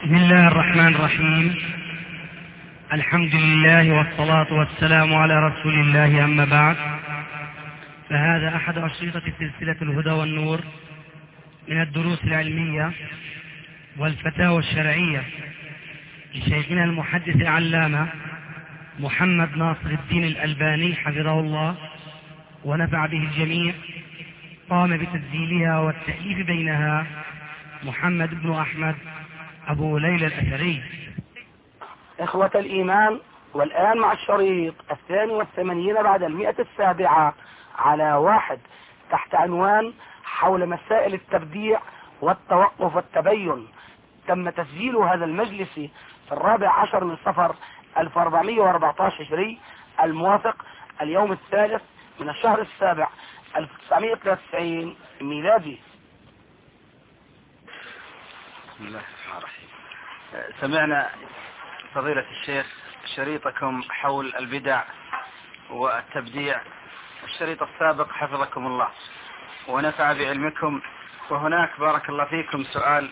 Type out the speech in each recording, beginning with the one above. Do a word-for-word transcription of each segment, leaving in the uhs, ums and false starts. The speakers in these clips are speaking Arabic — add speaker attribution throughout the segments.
Speaker 1: بسم الله الرحمن الرحيم. الحمد لله والصلاة والسلام على رسول الله، أما بعد، فهذا أحد أشرطة سلسلة الهدى والنور من الدروس العلمية والفتاوى الشرعية لشيخنا المحدث العلامة محمد ناصر الدين الألباني حفظه الله ونفع به الجميع. قام بتسجيلها والتأليف بينها محمد بن أحمد أبو ليلى الأثري.
Speaker 2: إخوة الإيمان، والآن مع الشريط الثاني والثمانين بعد المئة السابعة على واحد تحت عنوان حول مسائل التبديع والتوقف والتبين. تم تسجيل هذا المجلس في الرابع عشر من صفر ألف وأربعمائة وأربعة عشر هجري، الموافق اليوم الثالث من الشهر السابع ألف وتسعمائة وثلاثة وتسعين ميلادي.
Speaker 3: بسم الله الرحمن الرحيم. سمعنا فضيلة الشيخ شريطكم حول البدع والتبديع، الشريط السابق حفظكم الله ونفع بعلمكم، وهناك بارك الله فيكم سؤال.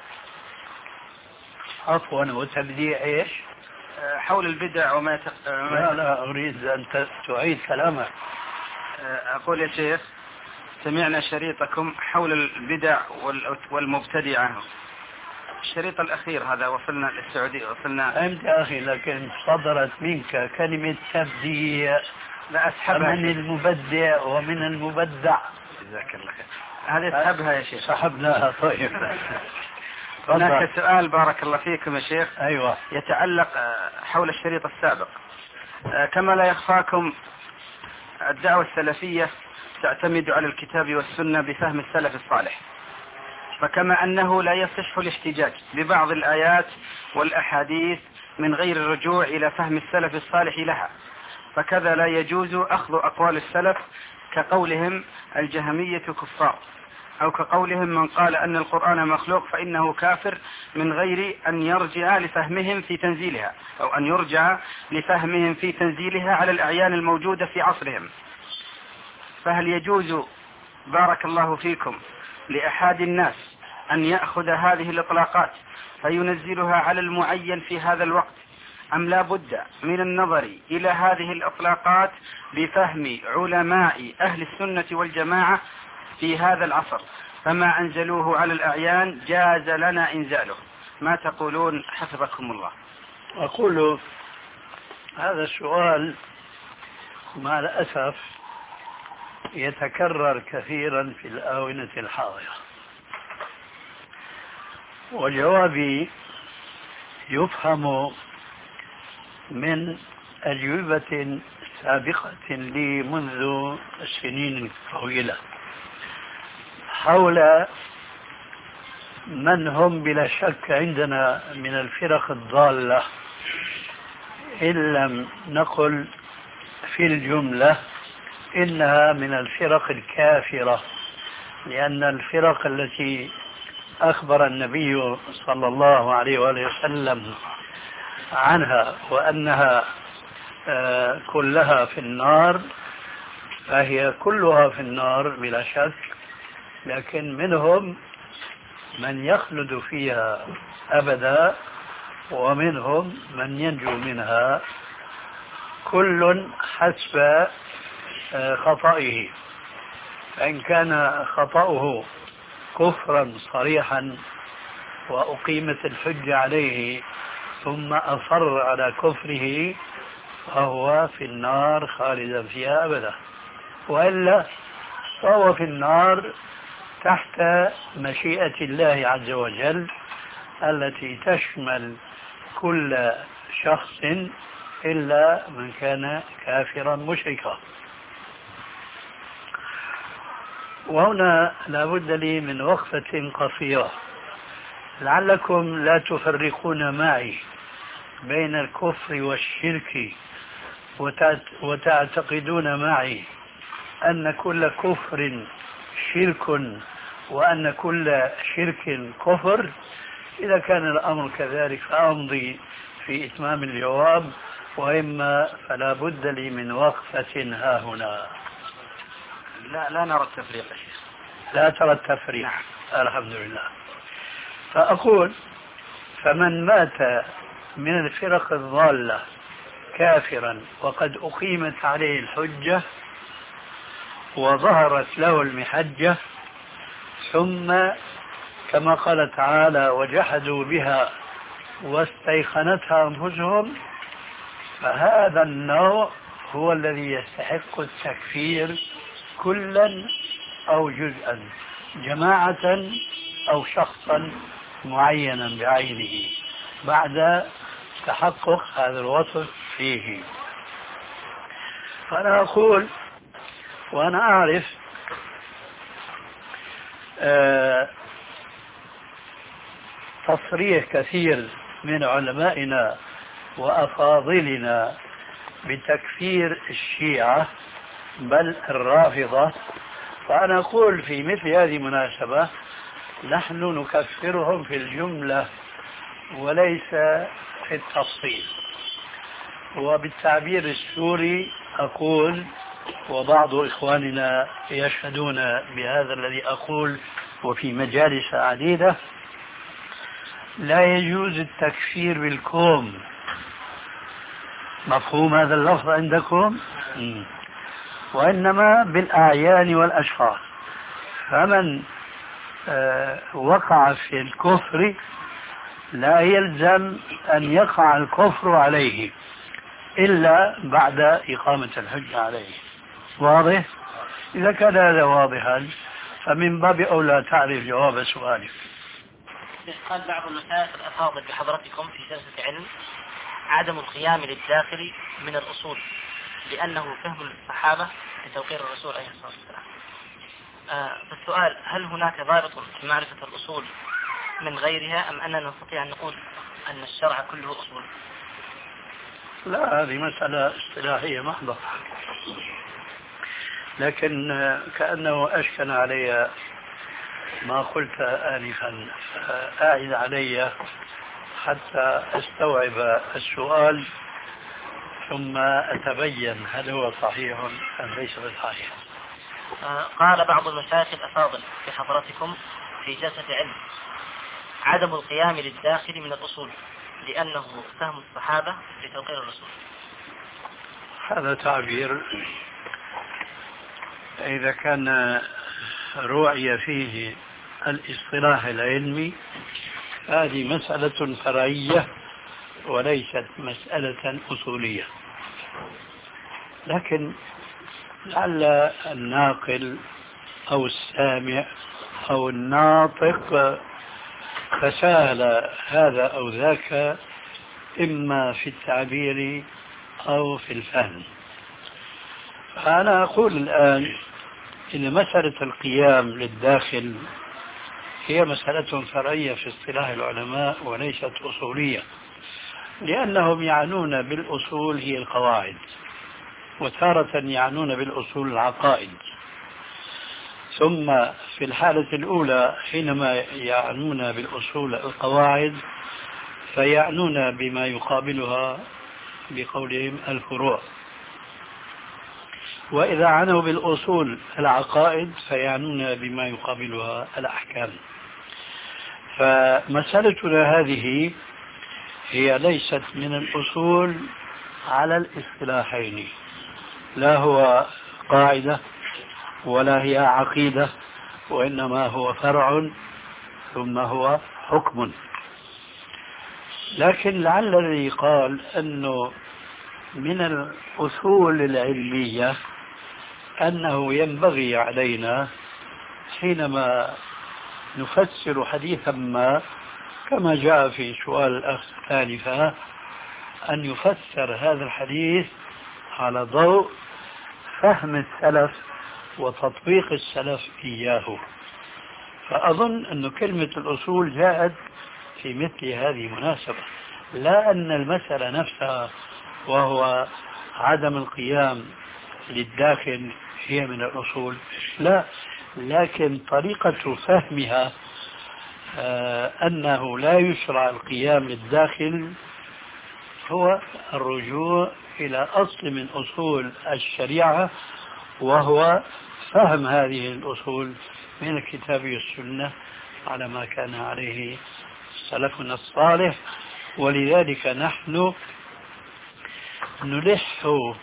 Speaker 4: عفوا، وتبديع ايش؟
Speaker 3: حول البدع وما يتق...
Speaker 4: لا لا أريد أن تعيد كلامك.
Speaker 3: أقول يا شيخ، سمعنا شريطكم حول البدع والمبتدعة، الشريط الأخير هذا وصلنا للسعودية، وصلنا
Speaker 4: فهمت يا أخي، لكن صدرت منك كلمة تبديع.
Speaker 3: لا أسحبها
Speaker 4: من المبدع ومن المبدع.
Speaker 3: جزاك الله خير. هذه اسحبها يا شيخ.
Speaker 4: سحبناها. طيب.
Speaker 3: هناك سؤال بارك الله فيكم يا شيخ.
Speaker 4: أيوة.
Speaker 3: يتعلق حول الشريط السابق. كما لا يخفاكم، الدعوة السلفية تعتمد على الكتاب والسنة بفهم السلف الصالح، فكما أنه لا يصح الاحتجاج ببعض الآيات والأحاديث من غير الرجوع إلى فهم السلف الصالح لها، فكذا لا يجوز أخذ أقوال السلف كقولهم الجهمية كفار، أو كقولهم من قال أن القرآن مخلوق فإنه كافر، من غير أن يرجع لفهمهم في تنزيلها، أو أن يرجع لفهمهم في تنزيلها على الأعيان الموجودة في عصرهم. فهل يجوز بارك الله فيكم لأحد الناس أن يأخذ هذه الإطلاقات فينزلها على المعين في هذا الوقت، أم لا بد من النظر إلى هذه الإطلاقات بفهم علماء أهل السنة والجماعة في هذا العصر، فما أنزلوه على الأعيان جاز لنا إنزاله؟ ما تقولون حفظكم الله؟
Speaker 4: أقول هذا السؤال مع الأسف يتكرر كثيرا في الآونة الحاضرة، وجوابي يفهم من أجوبة سابقة لي منذ سنين طويلة حول من هم بلا شك عندنا من الفرق الضالة، إن لم نقل في الجملة إنها من الفرق الكافرة، لأن الفرق التي أخبر النبي صلى الله عليه وآله وسلم عنها وأنها كلها في النار فهي كلها في النار بلا شك، لكن منهم من يخلد فيها أبدا ومنهم من ينجو منها، كل حسب خطئه. فإن كان خطأه كفرا صريحا وأقيمت الحجة عليه ثم أصر على كفره فهو في النار خالدا فيها أبدا، وإلا فهو في النار تحت مشيئة الله عز وجل التي تشمل كل شخص إلا من كان كافرا مشركا. وهنا لابد لي من وقفة قصيرة، لعلكم لا تفرقون معي بين الكفر والشرك وتعتقدون معي أن كل كفر شرك وأن كل شرك كفر. إذا كان الأمر كذلك فأمضي في إتمام الجواب، وإما فلا بد لي من وقفة ها هنا.
Speaker 3: لا لا نرى التفريق يا شيخ.
Speaker 4: لا ترى التفريق. الحمد لله. فأقول فمن مات من الفرق الضالة كافرا وقد أقيمت عليه الحجة وظهرت له المحجة ثم كما قال تعالى وجحدوا بها واستيقنتها أنفسهم، فهذا النوع هو الذي يستحق التكفير كلا أو جزءا، جماعة أو شخصا معينا بعينه بعد تحقق هذا الوصف فيه. فأنا أقول وأنا أعرف آه تصريح كثير من علمائنا وأفاضلنا بتكفير الشيعة بل الرافضة، فأنا أقول في مثل هذه المناسبة نحن نكفرهم في الجملة وليس في التفصيل. وبالتعبير السوري أقول، وبعض إخواننا يشهدون بهذا الذي أقول وفي مجالس عديدة، لا يجوز التكفير بالكوم. مفهوم هذا اللفظ عندكم؟ م. وإنما بالأعيان والأشخاص. فمن آه وقع في الكفر لا يلزم أن يقع الكفر عليه إلا بعد إقامة الحجة عليه. واضح؟ إذا كان هذا واضحا فمن باب أولى تعرف جواب سؤالك.
Speaker 5: قال بعض المشايخ الأفاضل بحضرتكم في جلسة علم عدم القيام للداخل من الأصول لأنه فهم الصحابة لتوقير الرسول عليه الصلاة والسلام. آه فالسؤال، هل هناك ضابط في معرفة الأصول من غيرها أم أننا نستطيع أن نقول أن الشرع كله أصول؟
Speaker 4: لا، هذه مسألة اصطلاحية محضة، لكن كأنه أشكل علي ما قلت آنفا، أعد علي حتى أستوعب السؤال ثم أتبين هل هو صحيح أم ليس بصحيح.
Speaker 5: قال بعض المشايخ الأفاضل بحضرتكم في جلسة علم عدم القيام للداخل من الأصول لأنه فهم الصحابة لتوقير الرسول.
Speaker 4: هذا تعبير إذا كان رؤي فيه الاصطلاح العلمي هذه مسألة فرعية وليست مسألة أصولية، لكن لعل الناقل أو السامع أو الناطق تساهل هذا أو ذاك إما في التعبير أو في الفهم. فأنا أقول الآن إن مسألة القيام للداخل هي مسألة فرعية في اصطلاح العلماء وليست أصولية، لأنهم يعنون بالأصول هي القواعد، وتارة يعنون بالأصول العقائد، ثم في الحالة الأولى حينما يعنون بالأصول القواعد فيعنون بما يقابلها بقولهم الفروع، وإذا عنوا بالأصول العقائد فيعنون بما يقابلها الأحكام. فمسألتنا هذه هي ليست من الأصول على الاصطلاحين، لا هو قاعدة ولا هي عقيدة، وإنما هو فرع ثم هو حكم. لكن لعل الذي قال أنه من الأصول العلمية أنه ينبغي علينا حينما نفسر حديثا ما كما جاء في سؤال الأخ آنفا أن يفسر هذا الحديث على ضوء فهم السلف وتطبيق السلف إياه. فأظن أن كلمة الأصول جاءت في مثل هذه المناسبة، لا أن المسألة نفسها وهو عدم القيام للداخل هي من الأصول، لا، لكن طريقة فهمها آه أنه لا يشرع القيام للداخل هو الرجوع إلى أصل من أصول الشريعة، وهو فهم هذه الأصول من الكتاب والسنة على ما كان عليه سلفنا الصالح. ولذلك نحن نلح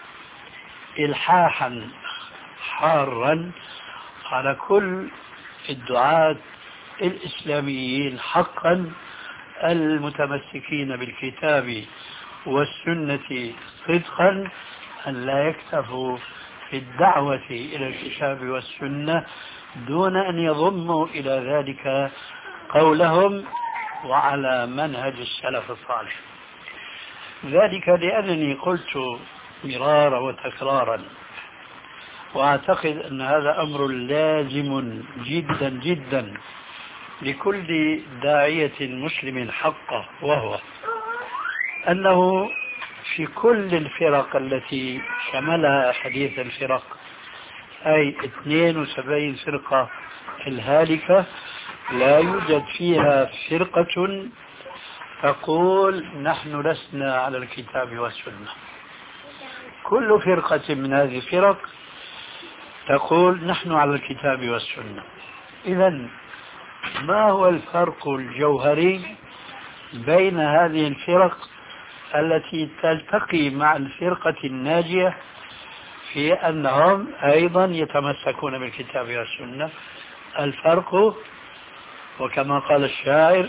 Speaker 4: إلحاحا حارا على كل الدعاة الإسلاميين حقا المتمسكين بالكتاب والسنة صدقا أن لا يكتفوا في الدعوة إلى الكتاب والسنة دون أن يضموا إلى ذلك قولهم وعلى منهج السلف الصالح. ذلك لأنني قلت مرارا وتكرارا، وأعتقد أن هذا أمر لازم جدا جدا لكل داعية مسلم حقه، وهو أنه في كل الفرق التي شملها حديث الفرق، أي اثنين وسبعين فرقة الهالكة، لا يوجد فيها فرقة تقول نحن لسنا على الكتاب والسنة. كل فرقة من هذه الفرق تقول نحن على الكتاب والسنة. إذن ما هو الفرق الجوهري بين هذه الفرق التي تلتقي مع الفرقة الناجية في أنهم أيضا يتمسكون بالكتاب والسنة؟ الفرق، وكما قال الشاعر: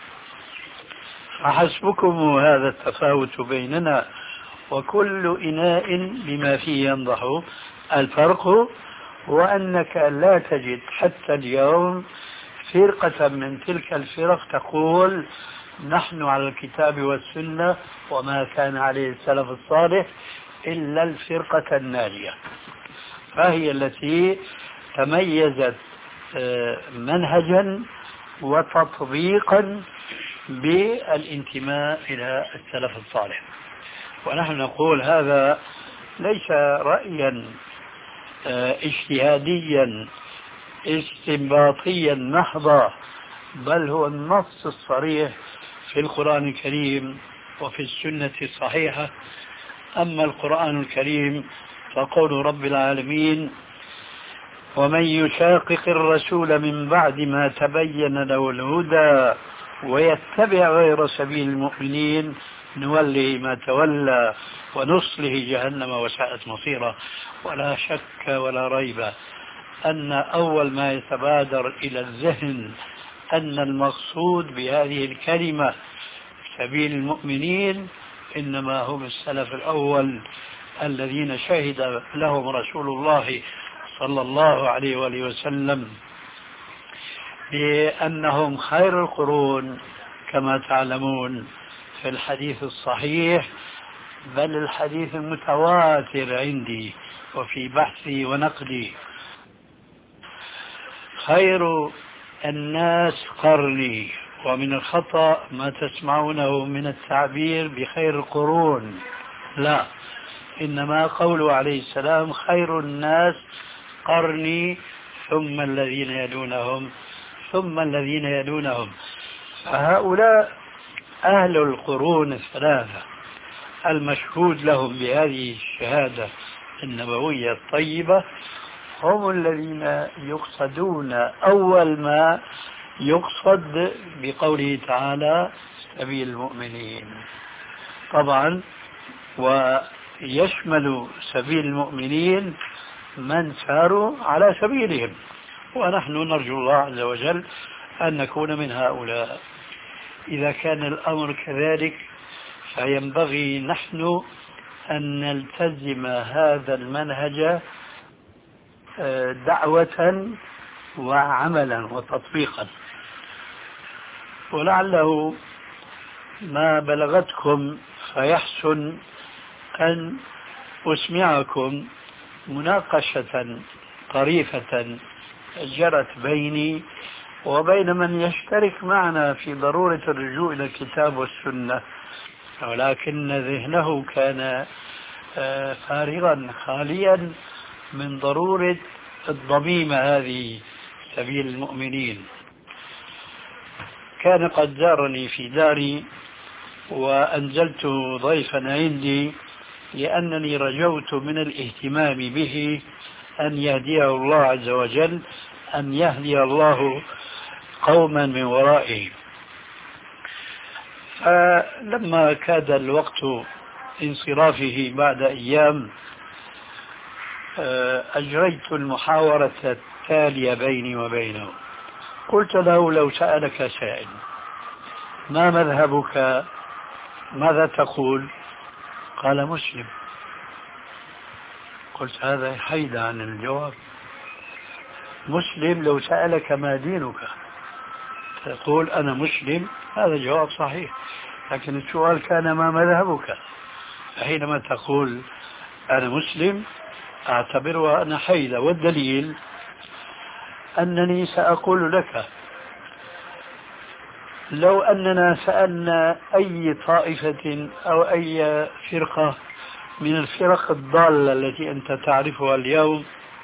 Speaker 4: فحسبكم هذا التفاوت بيننا وكل إناء بما فيه ينضح. الفرق هو أنك لا تجد حتى اليوم فرقة من تلك الفرق تقول نحن على الكتاب والسنة وما كان عليه السلف الصالح إلا الفرقة الناجية، فهي التي تميزت منهجا وتطبيقا بالانتماء إلى السلف الصالح. ونحن نقول هذا ليس رأيا اجتهاديا استنباطيا محضا، بل هو النص الصريح في القرآن الكريم وفي السنة الصحيحة. أما القرآن الكريم فقول رب العالمين: ومن يشاقق الرسول من بعد ما تبين له الهدى ويتبع غير سبيل المؤمنين نوله ما تولى ونصله جهنم وساءت مصيره. ولا شك ولا ريب أن أول ما يتبادر إلى الذهن أن المقصود بهذه الكلمة سبيل المؤمنين إنما هم السلف الأول الذين شهد لهم رسول الله صلى الله عليه وآله وسلم بأنهم خير القرون، كما تعلمون في الحديث الصحيح، بل الحديث المتواتر عندي وفي بحثي ونقدي: خير الناس قرني. ومن الخطأ ما تسمعونه من التعبير بخير القرون، لا، إنما قوله عليه السلام خير الناس قرني ثم الذين يلونهم ثم الذين يلونهم. فهؤلاء أهل القرون الثلاثة المشهود لهم بهذه الشهادة النبوية الطيبة هم الذين يقصدون أول ما يقصد بقوله تعالى سبيل المؤمنين. طبعا ويشمل سبيل المؤمنين من ساروا على سبيلهم، ونحن نرجو الله عز وجل أن نكون من هؤلاء. إذا كان الأمر كذلك فينبغي نحن أن نلتزم هذا المنهج دعوة وعملا وتطبيقا. ولعله ما بلغتكم فيحسن أن أسمعكم مناقشة طريفة جرت بيني وبين من يشترك معنا في ضرورة الرجوع إلى الكتاب والسنة، ولكن ذهنه كان فارغا خاليا من ضرورة الضميمة هذه سبيل المؤمنين. كان قد زارني في داري وأنزلت ضيفا عندي لأنني رجوت من الاهتمام به أن يهديه الله عز وجل، أن يهدي الله قوما من ورائه. فلما كاد الوقت انصرافه بعد أيام أجريت المحاورة التالية بيني وبينه. قلت له: لو سألك سائل ما مذهبك ماذا تقول؟ قال: مسلم. قلت: هذا حيد عن الجواب. مسلم لو سألك ما دينك تقول أنا مسلم، هذا جواب صحيح، لكن السؤال كان ما مذهبك. فحينما تقول أنا مسلم أعتبرها أنا حيدة، والدليل أنني سأقول لك لو أننا سألنا أي طائفة أو أي فرقة من الفرق الضالة التي أنت تعرفها اليوم،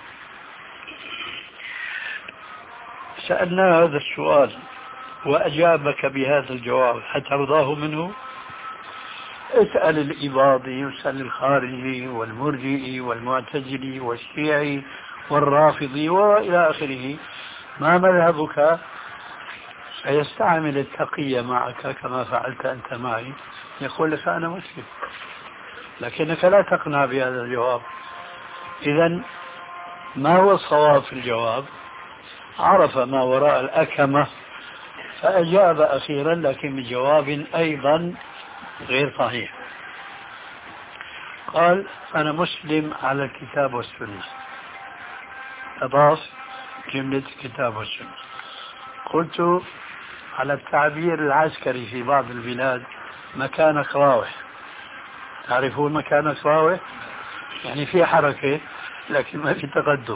Speaker 4: سألنا هذا السؤال وأجابك بهذا الجواب، هترضاه منه؟ اسأل الإباضي واسأل الخارجي والمرجئي والمعتزلي والشيعي والرافضي وإلى آخره ما مذهبك، فيستعمل التقية معك كما فعلت أنت معي، يقول لك أنا مسلم، لكنك لا تقنع بهذا الجواب. إذن ما هو الصواب في الجواب؟ عرف ما وراء الأكمة فأجاب أخيرا، لكن بجواب أيضا غير صحيح. قال: أنا مسلم على الكتاب والسنة، أضاف جملة الكتاب والسنة. قلت: على التعبير العسكري في بعض البلاد مكانك راوح، تعرفون مكانك راوح؟ يعني في حركة لكن ما في تقدم.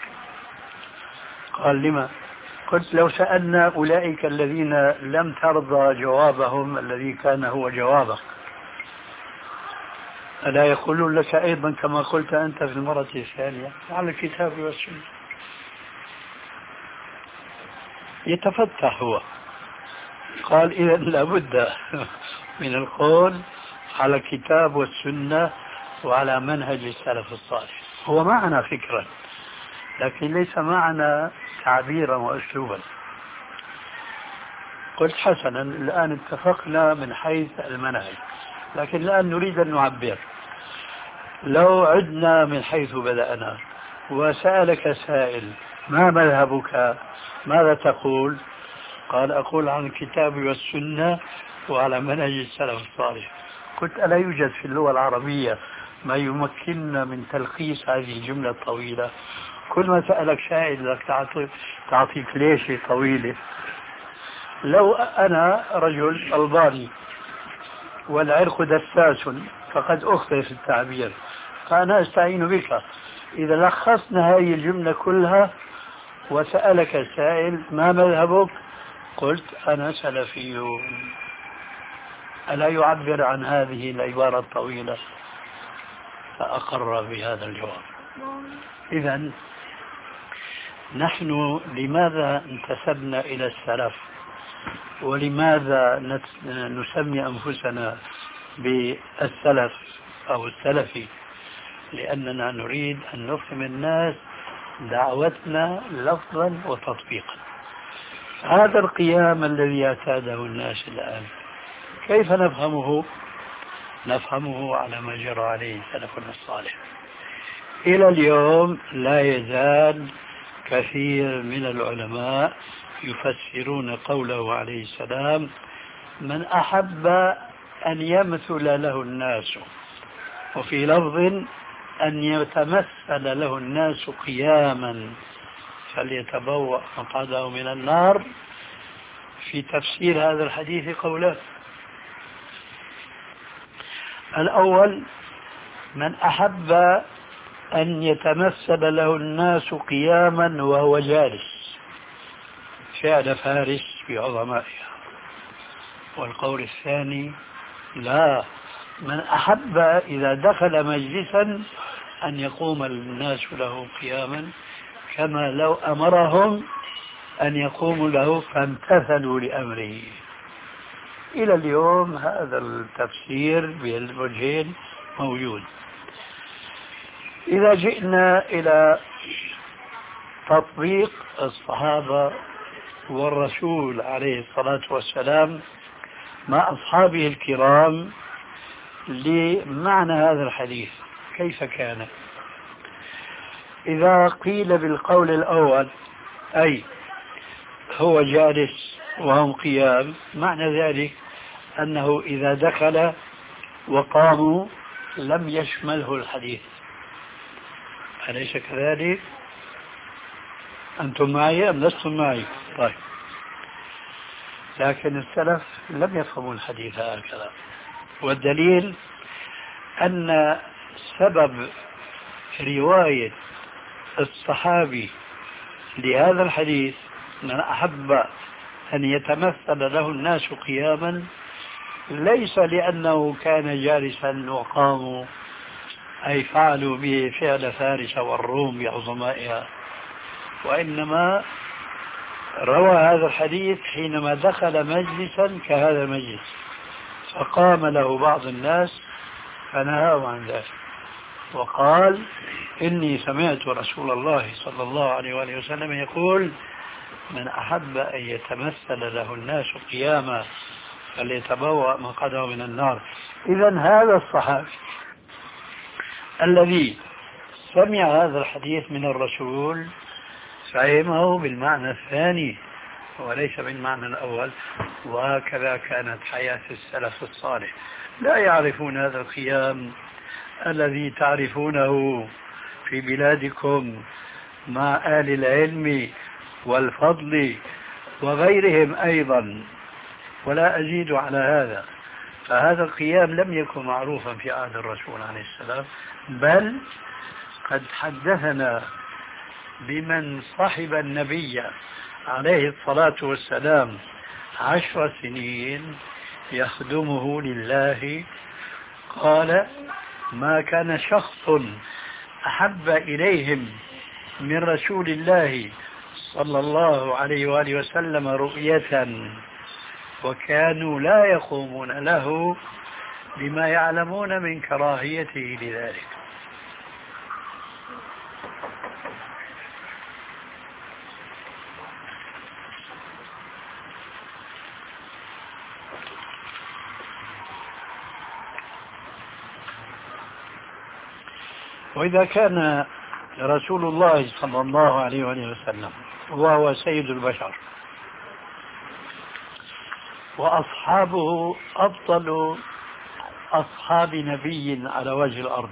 Speaker 4: قال: لما؟ قلت: لو سألنا أولئك الذين لم ترضى جوابهم الذي كان هو جوابك، ألا يقولون لك أيضا كما قلت أنت في المرة الثانية على الكتاب والسنة؟ يتفتح هو. قال: إذا لابد من القول على الكتاب والسنة وعلى منهج السلف الصالح. هو معنا فكرا لكن ليس معنا تعبيرا وأسلوبا. قلت: حسنا، الآن اتفقنا من حيث المنهج، لكن الآن نريد أن نعبر. لو عدنا من حيث بدأنا وسألك سائل ما مذهبك ماذا تقول؟ قال: أقول عن الكتاب والسنة وعلى منهج السلف الصالح. قلت: ألا يوجد في اللغة العربية ما يمكننا من تلخيص هذه الجملة الطويلة؟ كل ما سألك سائل لك تعطي تعطيك ليش طويلة. لو أنا رجل ألباني والعرق دساس فقد أخطئ في التعبير، فأنا أستعين بك. إذا لخصنا هذه الجملة كلها وسألك سائل ما مذهبك؟ قلت: أنا سلفي. ألا يعبر عن هذه العبارة الطويلة؟ فأقر بهذا الجواب. إذن نحن لماذا انتسبنا إلى السلف ولماذا نسمي أنفسنا بالسلف أو السلفي؟ لأننا نريد أن نفهم الناس دعوتنا لفظا وتطبيقا. هذا القيام الذي اعتاده الناس الآن كيف نفهمه؟ نفهمه على ما جرى عليه سلفنا الصالح. إلى اليوم لا يزال كثير من العلماء يفسرون قوله عليه السلام: من أحب أن يمثل له الناس، وفي لفظ أن يتمثل له الناس قياما فليتبوأ مقعده من النار. في تفسير هذا الحديث قولان: الأول من أحب أن يتمثل له الناس قياما وهو جالس، فعل فارس في عظمائها. والقول الثاني: لا، من أحب إذا دخل مجلسا أن يقوم الناس له قياما كما لو أمرهم أن يقوموا له فامتثلوا لأمره. إلى اليوم هذا التفسير بالوجهين موجود. إذا جئنا إلى تطبيق الصحابة والرسول عليه الصلاة والسلام مع أصحابه الكرام لمعنى هذا الحديث كيف كان. إذا قيل بالقول الأول أي هو جالس وهم قيام، معنى ذلك أنه إذا دخل وقاموا لم يشمله الحديث، أليس كذلك؟ أنتم معي أم لستم معي؟ طيب، لكن السلف لم يفهموا الحديث هكذا، والدليل أن سبب رواية الصحابي لهذا الحديث من أحب أن يتمثل له الناس قياما ليس لأنه كان جالسا وقاموا أي فعلوا به فعل فارس والروم بعظمائها، وإنما روى هذا الحديث حينما دخل مجلسا كهذا المجلس فقام له بعض الناس فنهاه عن ذلك وقال إني سمعت رسول الله صلى الله عليه وآله وسلم يقول من أحب أن يتمثل له الناس قياما فليتبوأ مقعده من النار. إذن هذا الصحابي الذي سمع هذا الحديث من الرسول فهمه بالمعنى الثاني وليس بالمعنى الأول، وهكذا كانت حياة السلف الصالح، لا يعرفون هذا القيام الذي تعرفونه في بلادكم مع آل العلم والفضل وغيرهم أيضا، ولا أزيد على هذا. فهذا القيام لم يكن معروفا في عهد الرسول عليه السلام، بل قد حدثنا بمن صحب النبي عليه الصلاة والسلام عشر سنين يخدمه لله، قال ما كان شخص أحب إليهم من رسول الله صلى الله عليه وآله وسلم رؤية وكانوا لا يقومون له بما يعلمون من كراهيته لذلك. وإذا كان رسول الله صلى الله عليه وسلم وهو سيد البشر وأصحابه أفضل أصحاب نبي على وجه الأرض،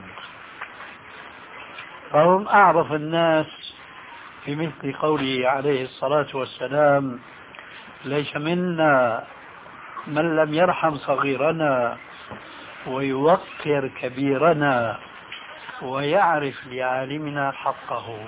Speaker 4: فهم أعرف الناس بمثل قوله عليه الصلاة والسلام ليس منا من لم يرحم صغيرنا ويوقر كبيرنا ويعرف لعالمنا حقه.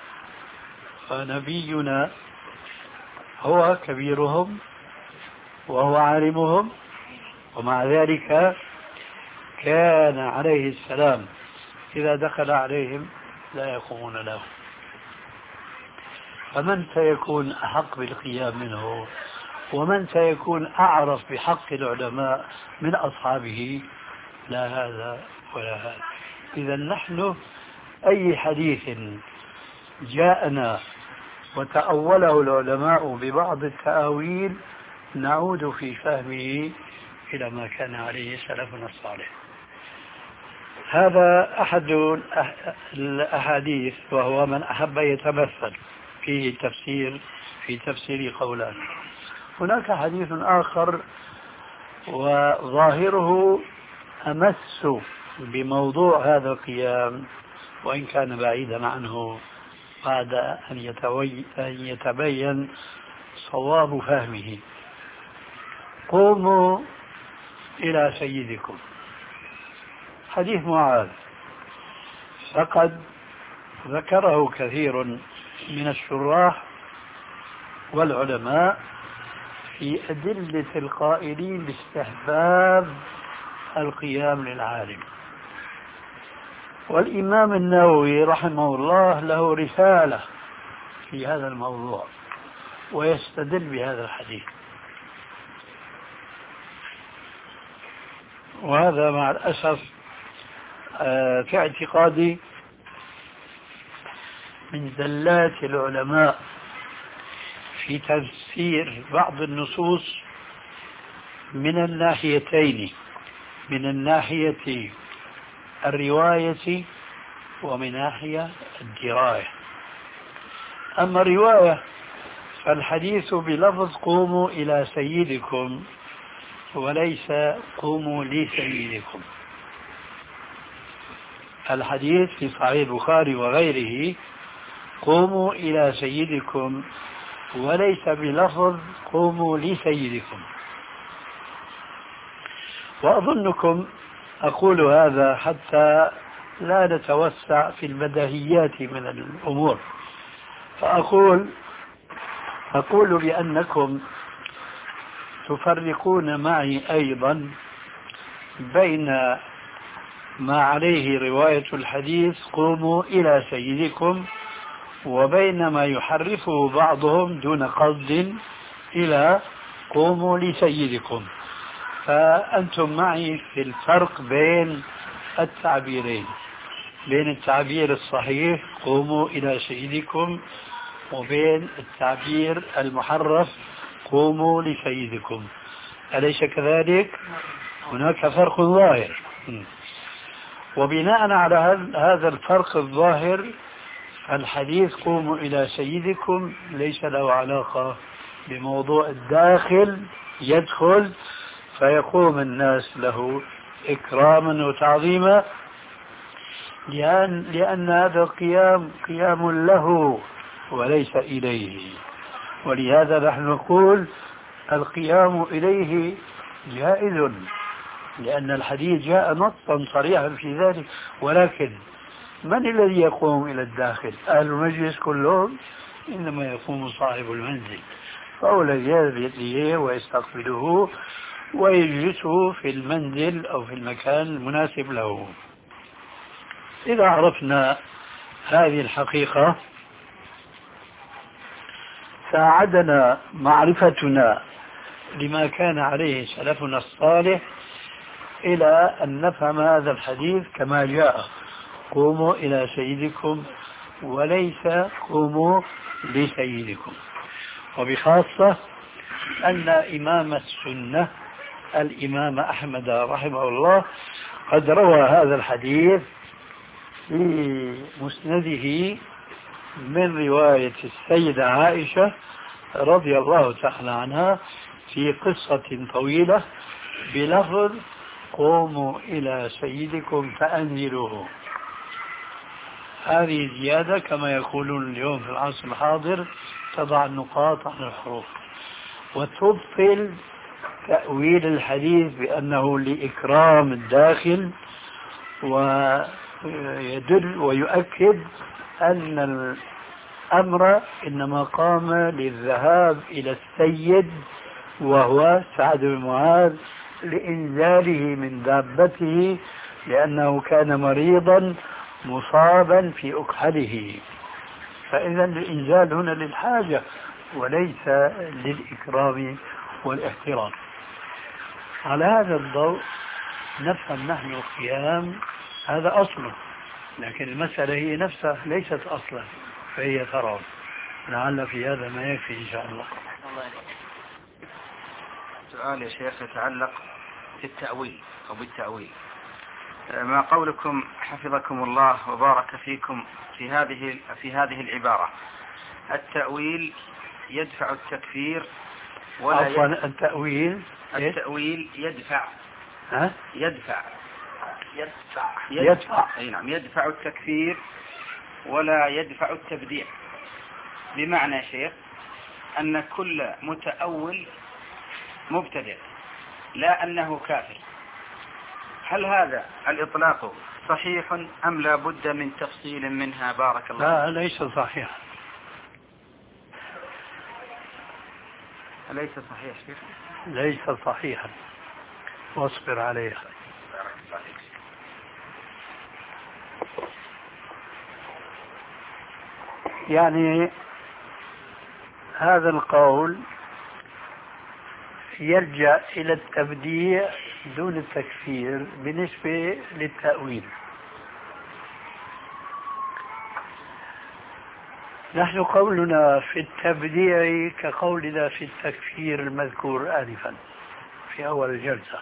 Speaker 4: فنبينا هو كبيرهم وهو عالمهم، ومع ذلك كان عليه السلام إذا دخل عليهم لا يقومون له. فمن سيكون أحق بالقيام منه ومن سيكون أعرف بحق العلماء من أصحابه؟ لا هذا ولا هذا. إذا نحن أي حديث جاءنا وتأوله العلماء ببعض التأويل نعود في فهمه إلى ما كان عليه سلفنا الصالح. هذا أحد الأحاديث، وهو من أحب يتمثل فيه تفسير في تفسير قولان. هناك حديث آخر وظاهره أمس بموضوع هذا القيام وإن كان بعيدا عنه بعد أن, يتوي... أن يتبين صواب فهمه. قوموا إلى سيدكم، حديث معاذ، فقد ذكره كثير من الشراح والعلماء في أدلة القائلين باستحباب القيام للعالم. والإمام النووي رحمه الله له رسالة في هذا الموضوع ويستدل بهذا الحديث، وهذا مع الأسف في اعتقادي من زلات العلماء في تفسير بعض النصوص من الناحيتين، من الناحية الرواية ومن ناحية الدراية. أما الرواية فالحديث بلفظ قوموا إلى سيدكم وليس قوموا لسيدكم. الحديث في صحيح البخاري وغيره قوموا إلى سيدكم وليس بلفظ قوموا لسيدكم. وأظنكم أقول هذا حتى لا نتوسع في البديهيات من الأمور، فأقول أقول بأنكم تفرقون معي أيضا بين ما عليه رواية الحديث قوموا إلى سيدكم وبين ما يحرفه بعضهم دون قصد إلى قوموا لسيدكم. فأنتم معي في الفرق بين التعبيرين، بين التعبير الصحيح قوموا إلى سيدكم وبين التعبير المحرف قوموا لسيدكم. أليس كذلك؟ هناك فرق ظاهر، وبناء على هذا الفرق الظاهر الحديث قوموا إلى سيدكم ليس له علاقة بموضوع الداخل يدخل فيقوم الناس له إكراما وتعظيما، لأن, لأن هذا القيام قيام له وليس إليه. ولهذا نحن نقول القيام إليه جائز، لأن الحديث جاء نصا صريحا في ذلك. ولكن من الذي يقوم إلى الداخل؟ أهل المجلس كلهم؟ إنما يقوم صاحب المنزل، فهو الذي يذهب إليه ويستقبله ويجلسه في المنزل أو في المكان المناسب له. إذا عرفنا هذه الحقيقة ساعدنا معرفتنا لما كان عليه سلفنا الصالح إلى أن نفهم هذا الحديث كما جاء قوموا إلى سيدكم وليس قوموا لسيدكم. وبخاصة أن إمام السنة الإمام أحمد رحمه الله قد روى هذا الحديث في مسنده من رواية السيدة عائشة رضي الله تعالى عنها في قصة طويلة بلفظ قوموا إلى سيدكم فأنزلوه. هذه زيادة كما يقولون اليوم في العصر الحاضر تضع النقاط عن الحروف وتبطل تأويل الحديث بأنه لإكرام الداخل، ويدل ويؤكد أن الأمر إنما قام للذهاب إلى السيد وهو سعد بن معاذ لإنزاله من دابته لأنه كان مريضا مصابا في أكحله. فإذا الإنزال هنا للحاجة وليس للإكرام والاحترام. على هذا الضوء نفهم نحن القيام هذا أصله، لكن المسألة هي نفسها ليست أصلا فهي فرع. لعل في هذا ما يكفي إن شاء الله.
Speaker 3: سؤال يا شيخ يتعلق في التأويل أو بالتأويل. ما قولكم حفظكم الله وبارك فيكم في هذه في هذه العبارة التأويل يدفع التكفير ولا
Speaker 4: عفوا التأويل
Speaker 3: التأويل يدفع
Speaker 4: ها؟
Speaker 3: يدفع
Speaker 2: يدفع
Speaker 4: يدفع
Speaker 3: أي نعم يدفع التكفير ولا يدفع التبديع. بمعنى يا شيخ أن كل متأول مبتدع لا أنه كافر. هل هذا الإطلاق صحيح أم لا بد من تفصيل منها؟ بارك الله.
Speaker 4: لا ليس صحيح.
Speaker 3: ليس صحيح شيخ؟
Speaker 4: ليس صحيحا واصبر عليها. يعني هذا القول يلجأ إلى التبديع دون التكفير بالنسبة للتأويل. نحن قولنا في التبديع كقولنا في التكفير المذكور آنفا في أول الجلسة.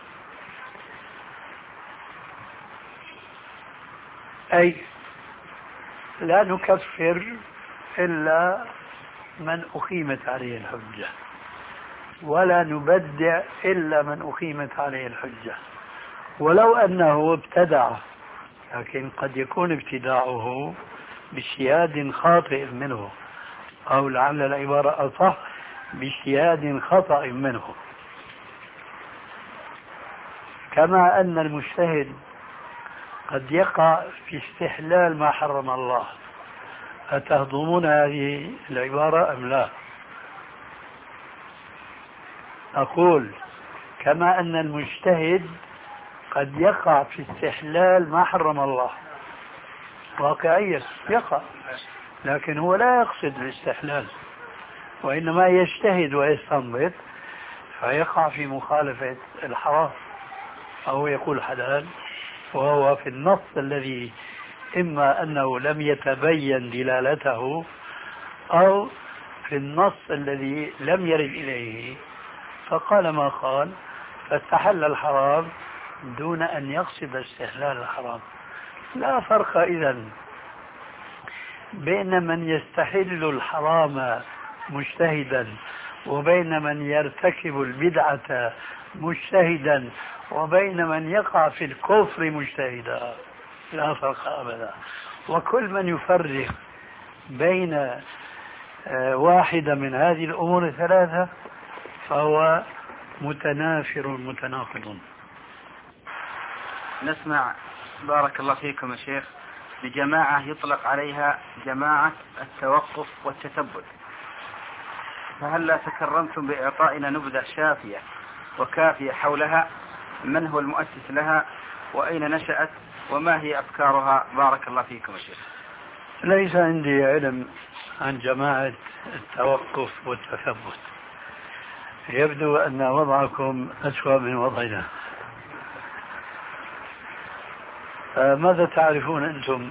Speaker 4: أي لا نكفر إلا من أقيمت عليه الحجة، ولا نبدع إلا من أقيمت عليه الحجة، ولو أنه ابتدع، لكن قد يكون ابتداعه باجتهاد خاطئ منه، أو لعل العبارة أصح باجتهاد خطأ منه. كما أن المجتهد قد يقع في استحلال ما حرم الله. أتهضمون هذه العبارة أم لا؟ أقول كما أن المجتهد قد يقع في استحلال ما حرم الله واقعيا، يقع، لكن هو لا يقصد الاستحلال، وإنما يجتهد ويستنبط فيقع في مخالفة الحرام، أو يقول حلال وهو في النص الذي إما أنه لم يتبين دلالته، أو في النص الذي لم يرد إليه فقال ما قال، فاستحل الحرام دون أن يقصد استحلال الحرام. لا فرق إذن بين من يستحل الحرام مجتهدا وبين من يرتكب البدعة مجتهدا وبين من يقع في الكفر مجتهدا، لا فرق أبدا. وكل من يفرق بين واحدة من هذه الأمور الثلاثة فهو متنافر متناقض.
Speaker 3: نسمع بارك الله فيكم يا شيخ بجماعة يطلق عليها جماعة التوقف والتثبت، فهل لا تكرمتم بإعطائنا نبذة شافية وكافية حولها؟ من هو المؤسس لها وأين نشأت وما هي أفكارها؟ بارك الله فيكم يا شيخ.
Speaker 4: ليس عندي علم عن جماعة التوقف والتثبت، يبدو أن وضعكم أسوأ من وضعنا. ماذا تعرفون أنتم؟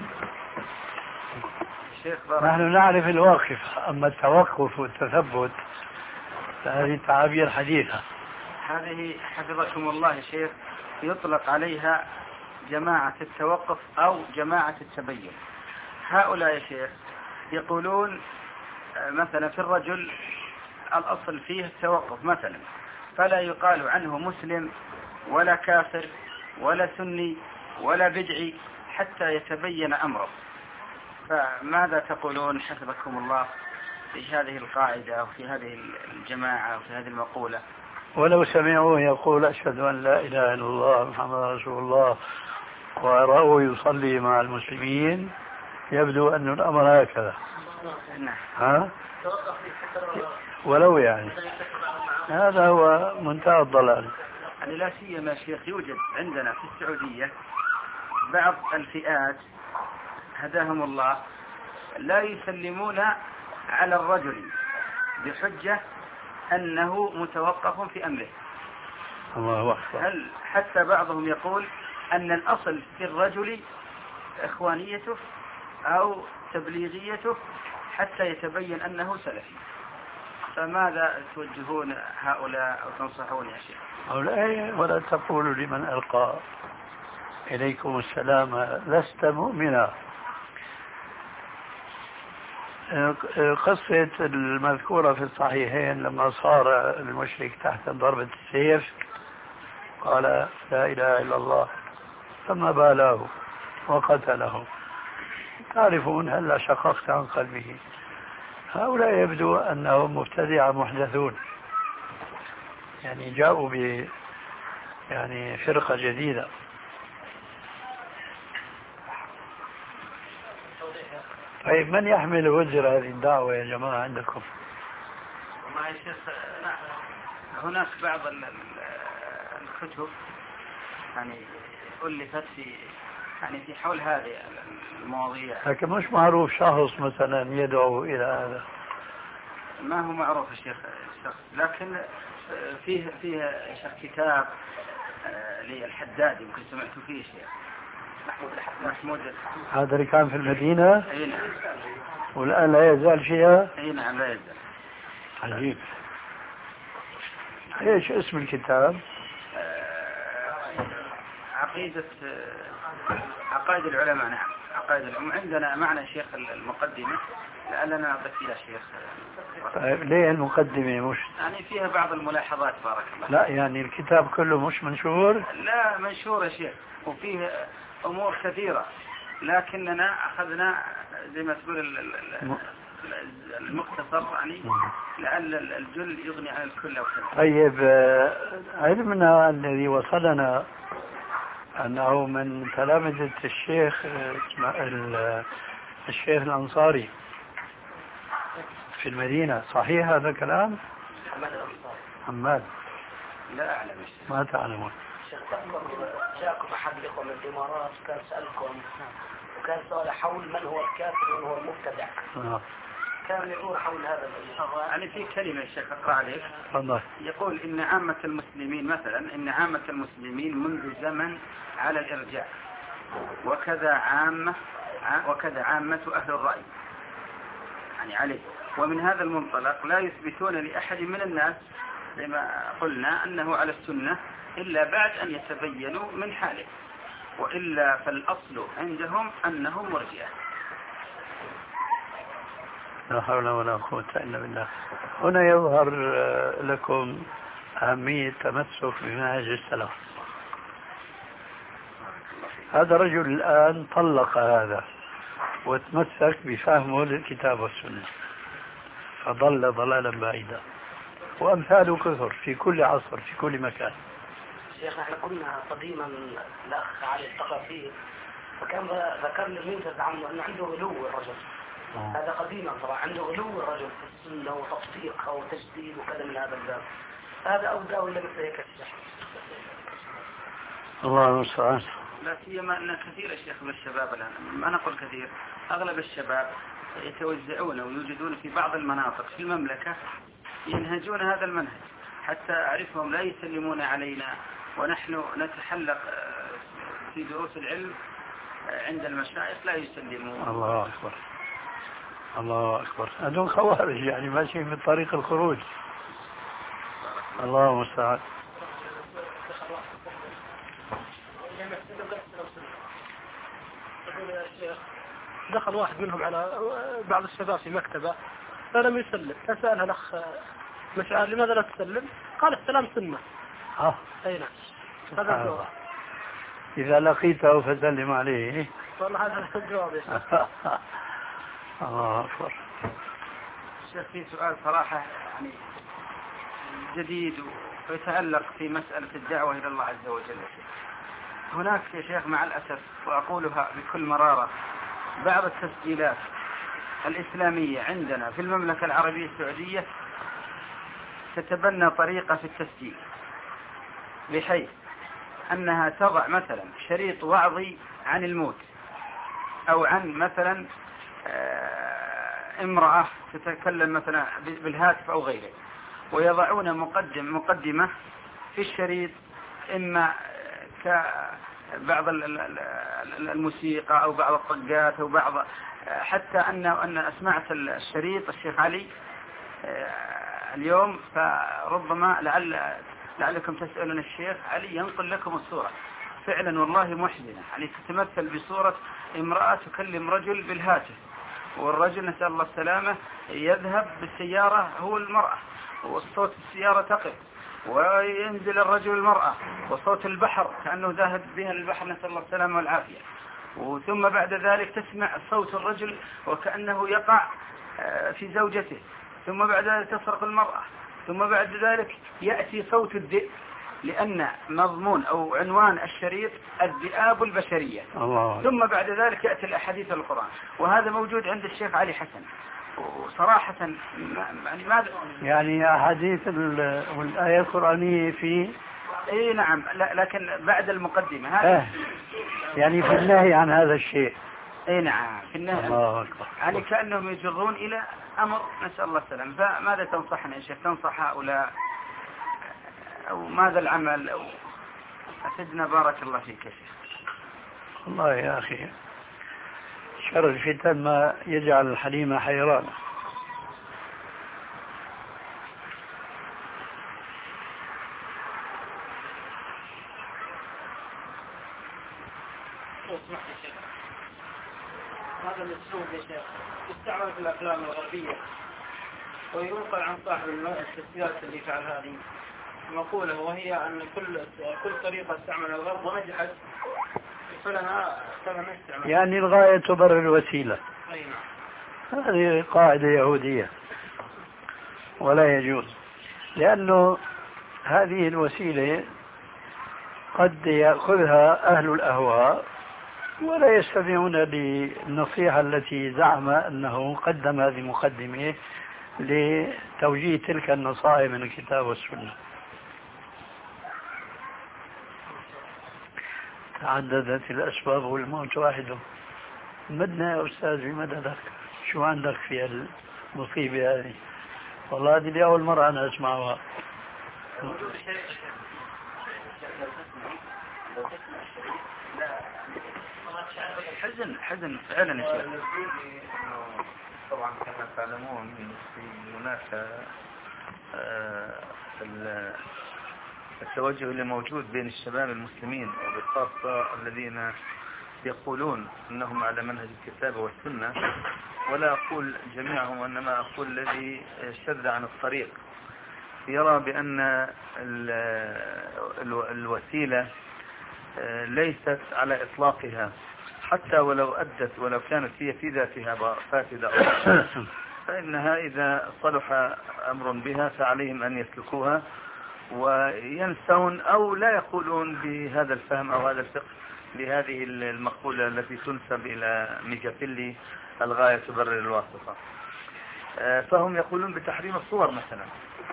Speaker 4: نحن نعرف الواقف، أما التوقف والتثبت فهذه تعابير حديثة.
Speaker 3: هذه حفظكم الله يا شيخ يطلق عليها جماعة التوقف أو جماعة التبين. هؤلاء يا شيخ يقولون مثلا في الرجل الأصل فيه التوقف مثلا، فلا يقال عنه مسلم ولا كافر ولا سني ولا بدعي حتى يتبين أمره. فماذا تقولون حفظكم الله في هذه القاعدة وفي هذه الجماعة وفي هذه المقولة؟
Speaker 4: ولو سمعوه يقول أشهد أن لا إله إلا الله محمد رسول الله ورأوه يصلي مع المسلمين يبدو أن الأمر هكذا. ها؟ ولو يعني هذا هو منتهى الضلال.
Speaker 3: يعني لا سيما شيخ يوجد عندنا في السعودية بعض الفئات هداهم الله لا يسلمون على الرجل بحجة أنه متوقف في أمره.
Speaker 4: الله أكبر.
Speaker 3: هل حتى بعضهم يقول أن الأصل في الرجل إخوانيته أو تبليغيته حتى يتبين أنه سلفي. فماذا توجهون هؤلاء أو تنصحون يا شيخ؟
Speaker 4: هؤلاء ولا تقولوا لمن ألقى إليكم السلام لست مؤمنا. قصة المذكورة في الصحيحين لما صار المشرك تحت ضربة السيف قال لا إله إلا الله ثم بالاه وقتله، تعرفون هل شققت عن قلبه. هؤلاء يبدو أنهم مبتدعة محدثون، يعني جاءوا ب يعني فرقة جديدة. طيب من يحمل وزر هذه الدعوة يا جماعة عندكم؟
Speaker 3: والله يا شيخ هناك بعض الكتب يعني ألفت في يعني في حول هذه المواضيع،
Speaker 4: لكن مش معروف شخص مثلا يدعو إلى هذا.
Speaker 3: ما هو معروف يا شيخ الشخص، لكن فيه فيه شيخ كتاب للحداد يمكن سمعتوا فيه شيخ محمود الحداد. محمود
Speaker 4: هذا اللي كان في المدينة؟
Speaker 3: اي نعم.
Speaker 4: والآن لا يزال فيها؟
Speaker 3: اي نعم لا يزال.
Speaker 4: عجيب. ايش اسم الكتاب؟
Speaker 3: عقيدة عقائد العلماء. نعم عقائد العلماء عندنا معنى شيخ المقدمة لعلنا نعطي فيها شيخ.
Speaker 4: طيب ليه المقدمة مش
Speaker 3: يعني فيها بعض الملاحظات بارك الله.
Speaker 4: لا يعني الكتاب كله مش منشور؟
Speaker 3: لا منشور يا شيخ وفيه أمور كثيرة لكننا أخذنا زي ما تقول المختصر يعني لأن الجل يغني عن الكل أو كذا.
Speaker 4: طيب علمنا الذي وصلنا أنه من تلامذة الشيخ الشيخ الأنصاري في المدينة، صحيح هذا الكلام؟ حماد
Speaker 3: لا أعلم.
Speaker 4: ما تعلمون؟
Speaker 2: شيخ جاءكم أحد الإخوة من الإمارات كان سألكم وكان سؤال حول من هو الكافر ومن هو المبتدع.
Speaker 4: آه.
Speaker 2: كان يدور حول هذا الموضوع.
Speaker 3: يعني في كلمة يا شيخ أقرأ عليك.
Speaker 4: تفضل.
Speaker 3: يقول إن عامة المسلمين مثلا إن عامة المسلمين منذ زمن على الإرجاع وكذا عامة وكذا عامة أهل الرأي يعني عليه. ومن هذا المنطلق لا يثبتون لأحد من الناس لما قلنا أنه على السنة إلا بعد أن يتبينوا من حاله وإلا فالأصل عندهم أنهم مرجئة.
Speaker 4: لا حول ولا قوة إلا بالله. هنا يظهر لكم أهمية التمسك بمنهج السلف. هذا الرجل الآن طلق هذا وتمسك بفهمه للكتاب والسنة فضل ضلالا بعيدا، وأمثاله كثر في كل عصر في كل مكان.
Speaker 2: شيخ احنا كنا قديما الأخ علي التقى فيه فكان ذكر لي المنجز عنه أنه عنده غلو الرجل. أوه. هذا قديما طبعا عنده غلو الرجل في السنة وتطبيق أو تجديد وكذا من هذا الباب. هذا أودى ولا مثل هيك الشيخ؟
Speaker 4: الله المستعان.
Speaker 3: لا سيما أن كثير يا شيخ من الشباب الآن، ما نقول كثير، أغلب الشباب يتوزعون ويوجدون في بعض المناطق في المملكة ينهجون هذا المنهج حتى أعرفهم لا يسلمون علينا ونحن نتحلق في دروس العلم عند المشايخ لا يسلمون.
Speaker 4: الله أكبر الله أكبر. هذول خوارج يعني ماشيين من طريق الخروج. الله المستعان.
Speaker 6: دخل واحد منهم على بعض الشباب في مكتبه فلم يسلم، فسألها الأخ مشعر لماذا لا تسلم؟ قال السلام سنة.
Speaker 4: اه
Speaker 6: أي نعم. هذا الجواب.
Speaker 4: إذا لقيته فسلم عليه.
Speaker 6: والله هذا الجواب يا شيخ.
Speaker 4: الله أكبر.
Speaker 3: شيخ في سؤال صراحة يعني جديد ويتعلق في مسألة الدعوة إلى الله عز وجل. هناك يا شيخ مع الأسف وأقولها بكل مرارة بعض التسجيلات الإسلامية عندنا في المملكة العربية السعودية تتبنى طريقة في التسجيل بحيث أنها تضع مثلا شريط وعظي عن الموت أو عن مثلا امرأة تتكلم مثلا بالهاتف أو غيره ويضعون مقدم مقدمة في الشريط إما كبعض الموسيقى أو بعض الطقات أو بعض حتى أن أن أسمعت الشريط الشيخ علي اليوم فربما لعل لعلكم تسألون الشيخ علي ينقل لكم الصورة فعلا والله محزنة يعني تتمثل بصورة امرأة تكلم رجل بالهاتف والرجل نسأل الله السلامة يذهب بالسيارة هو المرأة والصوت السيارة تقف وينزل الرجل المرأة وصوت البحر كأنه ذاهب بها للبحر نسأل الله السلامة والعافية وثم بعد ذلك تسمع صوت الرجل وكأنه يقع في زوجته ثم بعد ذلك تصرخ المرأة ثم بعد ذلك يأتي صوت الذئب لأن مضمون أو عنوان الشريط الذئاب البشرية الله. ثم بعد ذلك يأتي الأحاديث القرآن وهذا موجود عند الشيخ علي حسن وصراحة يعني ماذا
Speaker 4: يعني أحاديث والآية القرآنية في
Speaker 3: اي نعم لكن بعد المقدمة هذا
Speaker 4: آه. يعني في النهي عن هذا الشيء
Speaker 3: اي نعم في النهي
Speaker 4: الله أكبر.
Speaker 3: يعني كأنهم يجرون إلى أمر نسأل الله السلام. فماذا تنصحنا يا شيخ تنصح هؤلاء أو ماذا العمل أو أفدنا بارك الله فيك يا شيخ.
Speaker 4: والله يا أخي شر الفتن ما يجعل الحليم حيرانا.
Speaker 3: لو سمحت يا شيخ، هذا الاسلوب يا شيخ يستعمل في الافلام الغربيه وينقل عن صاحب التسجيلات اللي فعل هذه مقولة، وهي أن كل كل طريقة استعملها الغرب ونجحت فلنا فلنا نستعمل.
Speaker 4: يعني الغاية تبرر الوسيلة.
Speaker 3: أي نعم.
Speaker 4: هذه قاعدة يهودية ولا يجوز، لأنه هذه الوسيلة قد يأخذها أهل الأهواء ولا يستمعون للنصيحة التي زعم أنه قدم هذه مقدمة لتوجيه تلك النصائح من الكتاب والسنة. تعددت الأسباب والموت واحد. مدنا يا أستاذ بمددك، شو عندك في المصيبة هذه؟ والله هذه لأول مرة أنا أسمعها.
Speaker 3: حزن حزن فعلا يا شيخ.
Speaker 7: طبعا كما تعلمون في هناك التوجه اللي موجود بين الشباب المسلمين وبالخاصة الذين يقولون انهم على منهج الكتاب والسنة، ولا اقول جميعهم وانما اقول الذي شذ عن الطريق، يرى بان الوسيلة ليست على اطلاقها حتى ولو أدت ولو كانت هي في ذاتها فاسدة فإنها إذا صلح أمر بها فعليهم أن يسلكوها وينسون أو لا يقولون بهذا الفهم أو هذا الفقه لهذه المقولة التي تنسب إلى ميكافيلي الغاية تبرر الواسطة. فهم يقولون بتحريم الصور مثلا،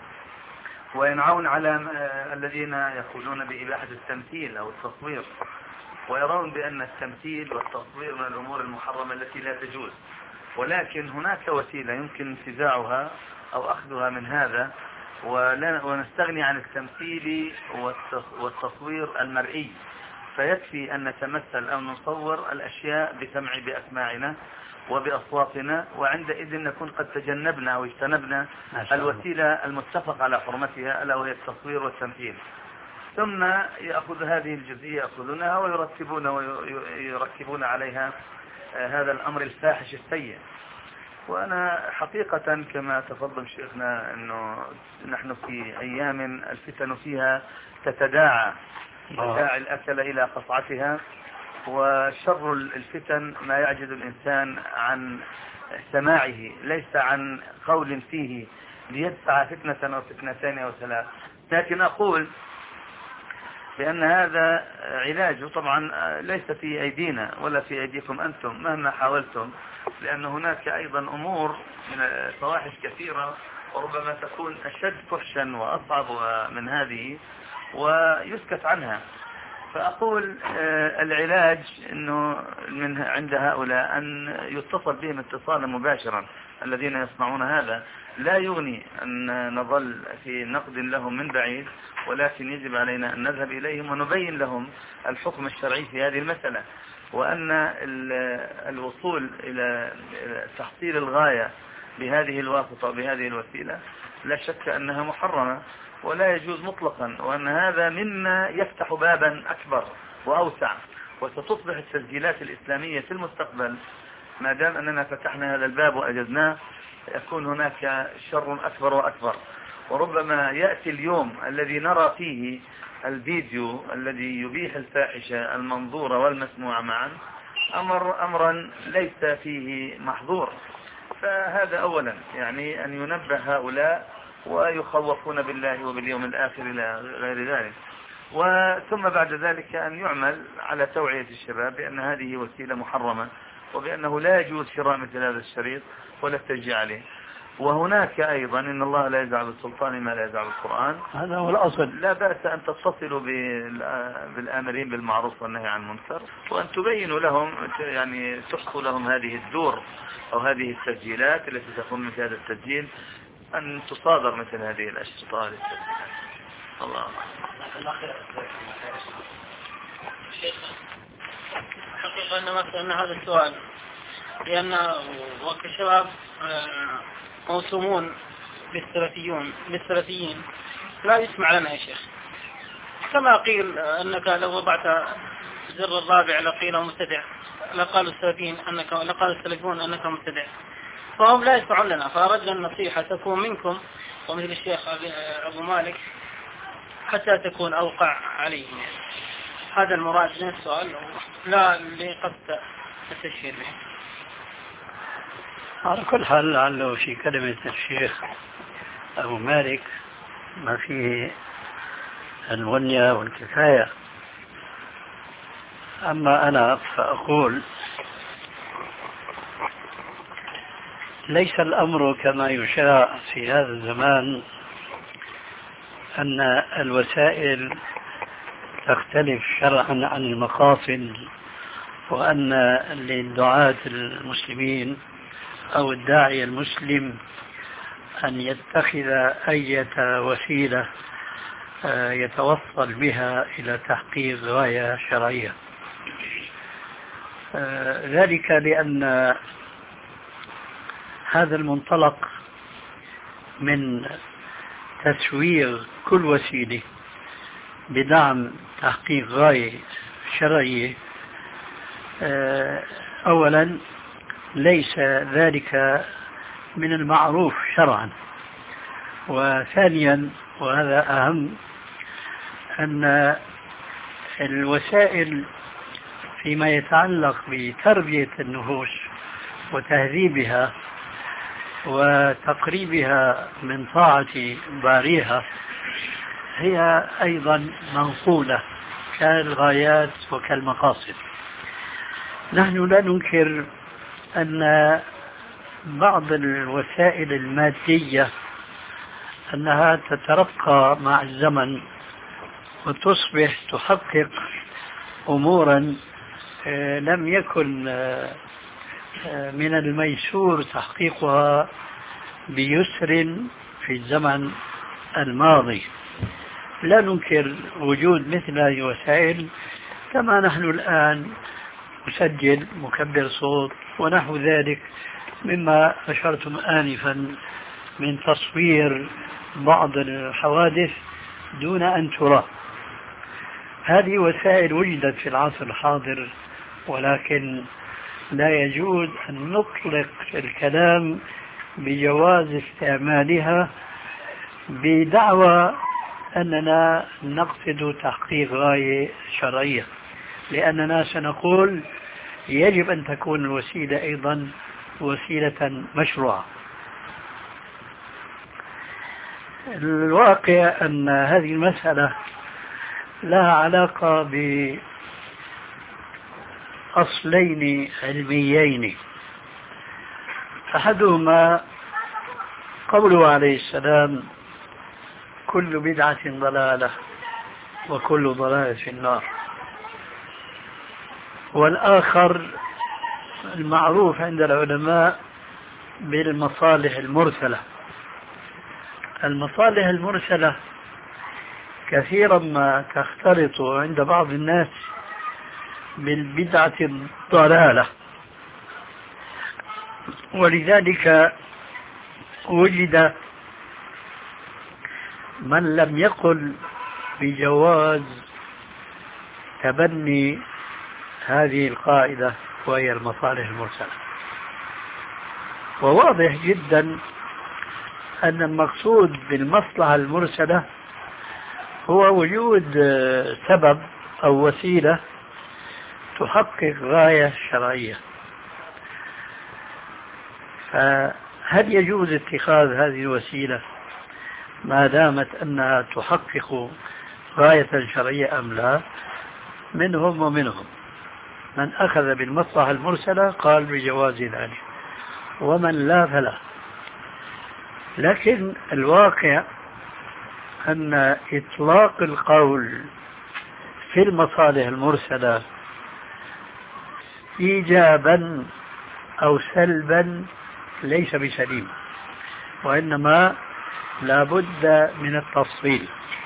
Speaker 7: وينعون على الذين يقولون بإباحة التمثيل أو التصوير، ويرون بأن التمثيل والتصوير من الأمور المحرمة التي لا تجوز. ولكن هناك وسيلة يمكن انتزاعها أو أخذها من هذا ونستغني عن التمثيل والتصوير المرئي، فيكفي أن نتمثل أو نصور الأشياء بسمع بأسماعنا وبأصواتنا، وعندئذ نكون قد تجنبنا أو اجتنبنا الوسيلة المتفق على حرمتها ألا وهي التصوير والتمثيل. ثم يأخذ هذه الجزئية يأخذونها ويرتبون ويركبون عليها هذا الأمر الفاحش السيء. وأنا حقيقة كما تفضل شيخنا أنه نحن في أيام الفتن فيها تتداعى تداعي الأكل إلى قطعتها، وشر الفتن ما يعجز الإنسان عن سماعه ليس عن قول فيه ليدفع فتنة أو فتنتين أو ثلاث. لكن أقول بأن هذا علاج طبعا ليس في أيدينا ولا في أيديكم أنتم مهما حاولتم، لأن هناك أيضا أمور من فواحش كثيرة وربما تكون أشد فحشا وأصعب من هذه ويسكت عنها. فأقول العلاج أنه من عند هؤلاء أن يتصل بهم اتصالا مباشرا الذين يصنعون هذا. لا يغني أن نظل في نقد لهم من بعيد، ولكن يجب علينا أن نذهب إليهم ونبين لهم الحكم الشرعي في هذه المسألة، وأن الوصول إلى تحصيل الغاية بهذه الواسطة وبهذه الوسيلة لا شك أنها محرمة ولا يجوز مطلقا، وأن هذا مما يفتح بابا أكبر وأوسع، وستصبح التسجيلات الإسلامية في المستقبل ما دام أننا فتحنا هذا الباب وأجزناه يكون هناك شر أكبر وأكبر. وربما يأتي اليوم الذي نرى فيه الفيديو الذي يبيح الفاحشة المنظورة والمسموعة معا أمر أمرا ليس فيه محظور. فهذا أولا يعني أن ينبه هؤلاء ويخوفون بالله وباليوم الآخر إلى غير ذلك، وثم بعد ذلك أن يعمل على توعية الشباب بأن هذه وسيلة محرمة وبأنه لا يجوز شراء مثل هذا الشريط ولا التشجيع عليه. وهناك أيضا إن الله لا يزع بالسلطان ما لا يزع بالقرآن،
Speaker 4: هذا هو الأصل.
Speaker 7: لا بأس أن تتصلوا بالآمرين بالمعروف والنهي عن المنكر وأن تبينوا لهم يعني تحصوا لهم هذه الدور أو هذه التسجيلات التي تكون مثل هذا التسجيل أن تصادر مثل هذه الأشرطة. الله
Speaker 3: حقيقة أن مثلا هذا السؤال لأن وقت الشباب موسومون بالسلفيون بالسلفيين لا يسمع لنا يا شيخ. كما قيل أنك لو وضعت
Speaker 8: الزر الرابع لقيل مبتدع، لقال السلفيين أنك لقال السلفيون أنك مبتدع، فهم لا يدفعون لنا، فأردنا النصيحة تكون منكم ومثل الشيخ أبو مالك حتى تكون أوقع عليهم. هذا المراد من السؤال، لا لقصد التشهير به.
Speaker 4: على كل حال لعله في كلمة الشيخ أبو مالك ما فيه الغنية والكفاية. أما أنا فأقول ليس الأمر كما يشاع في هذا الزمان أن الوسائل تختلف شرعا عن المقاصد، وأن للدعاة المسلمين أو الداعية المسلم أن يتخذ أي وسيلة يتوصل بها إلى تحقيق غاية شرعية. ذلك لأن هذا المنطلق من تسوير كل وسيلة بدعم تحقيق غاية شرعية أولا ليس ذلك من المعروف شرعا، وثانيا وهذا أهم أن الوسائل فيما يتعلق بتربية النفوس وتهذيبها وتقريبها من طاعة باريها هي أيضا منقولة كالغايات وكالمقاصد. نحن لا ننكر أن بعض الوسائل المادية أنها تترقى مع الزمن وتصبح تحقق أمورا لم يكن من الميسور تحقيقها بيسر في الزمن الماضي. لا ننكر وجود مثل هذه الوسائل، كما نحن الآن نسجل مكبر صوت ونحو ذلك مما أشرتم آنفا من تصوير بعض الحوادث دون أن ترى. هذه وسائل وجدت في العصر الحاضر، ولكن لا يجوز أن نطلق الكلام بجواز استعمالها بدعوى أننا نقصد تحقيق غاية شرعية، لأننا سنقول يجب أن تكون الوسيلة أيضا وسيلة مشروعة. الواقع أن هذه المسألة لها علاقة بأصلين علميين، أحدهما قوله عليه السلام كل بدعة ضلالة وكل ضلالة في النار، والآخر المعروف عند العلماء بالمصالح المرسلة. المصالح المرسلة كثيرا ما تختلط عند بعض الناس بالبدعة الضلالة، ولذلك وجد من لم يقل بجواز تبني هذه القاعدة وهي المصالح المرسلة. وواضح جدا أن المقصود بالمصلحة المرسلة هو وجود سبب أو وسيلة تحقق غاية شرعية. فهل يجوز اتخاذ هذه الوسيلة ما دامت أنها تحقق غاية شرعية أم لا؟ منهم ومنهم من أخذ بالمصلحة المرسلة قال بجواز ذلك، ومن لا فلا. لكن الواقع أن إطلاق القول في المصالح المرسلة إيجابا أو سلبا ليس بسليم، وإنما لا بد من التفصيل.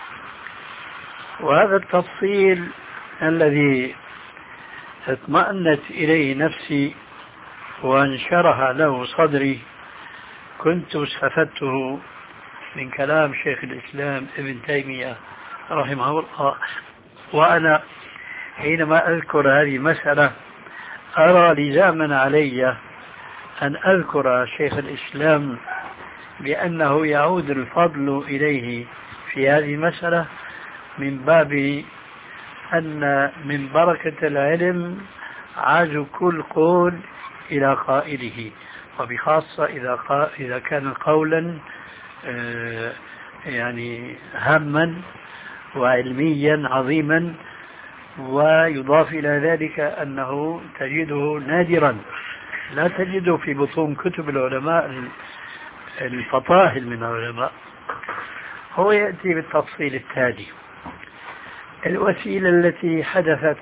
Speaker 4: وهذا التفصيل الذي اطمأنت إليه نفسي وانشرح له صدري كنت استفدته من كلام شيخ الإسلام ابن تيمية رحمه الله، وأنا حينما أذكر هذه المسألة أرى لزاما علي أن أذكر شيخ الإسلام بأنه يعود الفضل إليه في هذه المسألة من باب أن من بركة العلم عاج كل قول إلى قائله، وبخاصة إذا إذا كان قولا يعني هاما وعلميا عظيما، ويضاف إلى ذلك أنه تجده نادرا لا تجده في بطون كتب العلماء الفطاهل من العلماء. هو يأتي بالتفصيل التالي: الوسيلة التي حدثت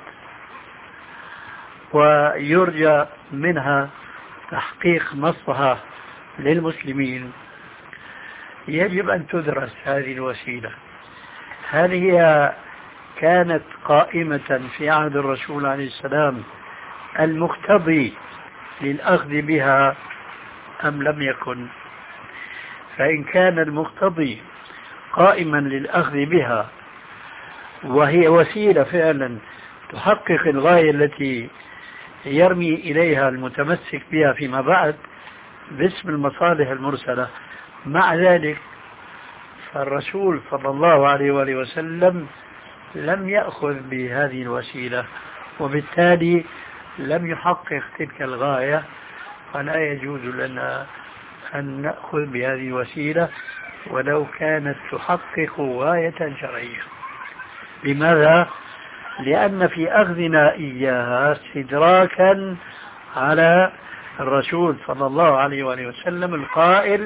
Speaker 4: ويرجى منها تحقيق مصلحة للمسلمين يجب أن تدرس هذه الوسيلة. هل هي كانت قائمة في عهد الرسول عليه السلام المقتضي للأخذ بها أم لم يكن؟ فإن كان المقتضي قائما للأخذ بها وهي وسيلة فعلا تحقق الغاية التي يرمي إليها المتمسك بها فيما بعد باسم المصالح المرسلة، مع ذلك فالرسول صلى الله عليه وآله وسلم لم يأخذ بهذه الوسيلة، وبالتالي لم يحقق تلك الغاية، فلا يجوز لنا أن نأخذ بهذه الوسيلة ولو كانت تحقق غاية شرعية. لماذا؟ لأن في أخذنا إياها استدراكا على الرسول صلى الله عليه وآله وسلم القائل: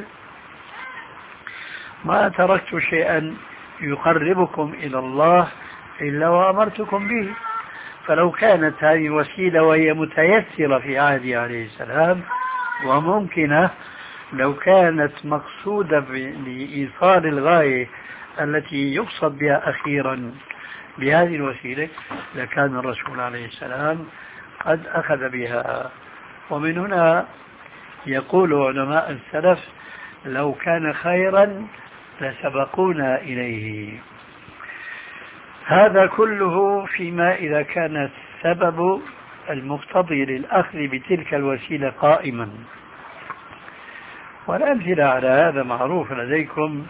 Speaker 4: ما تركت شيئا يقربكم إلى الله إلا وأمرتكم به. فلو كانت هذه الوسيلة وهي متيسرة في عهده عليه السلام وممكنة، لو كانت مقصودة لإيصال الغاية التي يقصد بها أخيرا بهذه الوسيلة، لكان الرسول عليه السلام قد أخذ بها. ومن هنا يقول علماء السلف: لو كان خيرا لسبقونا إليه. هذا كله فيما إذا كان السبب المقتضي للأخذ بتلك الوسيلة قائما. والأمثلة على هذا معروف لديكم،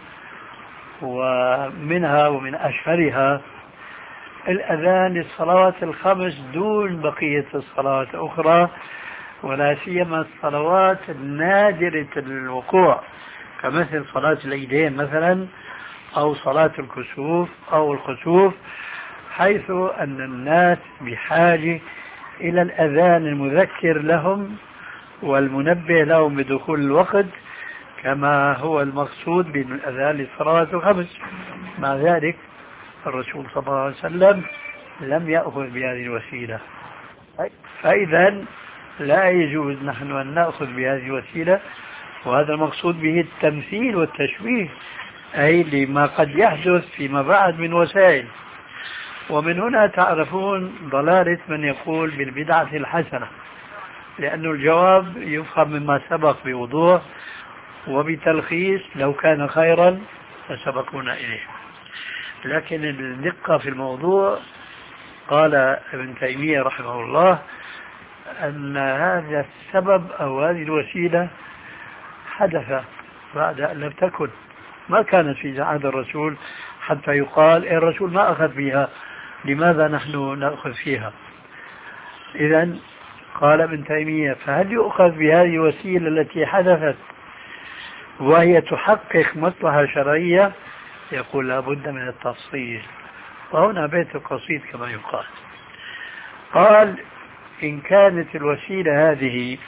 Speaker 4: ومنها ومن أشهرها الأذان للصلوات الخمس دون بقية الصلوات الأخرى، ولا سيما الصلوات النادرة الوقوع كمثل صلاة العيدين مثلا، أو صلاة الكسوف أو الخسوف، حيث أن الناس بحاجة إلى الأذان المذكر لهم والمنبه لهم بدخول الوقت، كما هو المقصود بالأذان للصلوات الخمس. مع ذلك الرسول صلى الله عليه وسلم لم يأخذ بهذه الوسيلة. فإذا لا يجوز نحن أن نأخذ بهذه الوسيلة، وهذا المقصود به التمثيل والتشويه، أي لما قد يحدث فيما بعد من وسائل. ومن هنا تعرفون ضلالة من يقول بالبدعة الحسنة، لأن الجواب يفهم مما سبق بوضوح وبتلخيص: لو كان خيرا لسبقونا إليه. لكن الدقة في الموضوع، قال ابن تيمية رحمه الله أن هذا السبب أو هذه الوسيلة حدث بعد أن لم تكن، ما كانت في عهد الرسول حتى يقال الرسول ما أخذ فيها، لماذا نحن نأخذ فيها؟ إذن قال ابن تيمية: فهل يؤخذ بهذه الوسيلة التي حدثت وهي تحقق مصلحة شرعية؟ يقول: لا بد من التفصيل. وهنا بيت قصيد كما يقال. قال: إن كانت الوسيلة هذه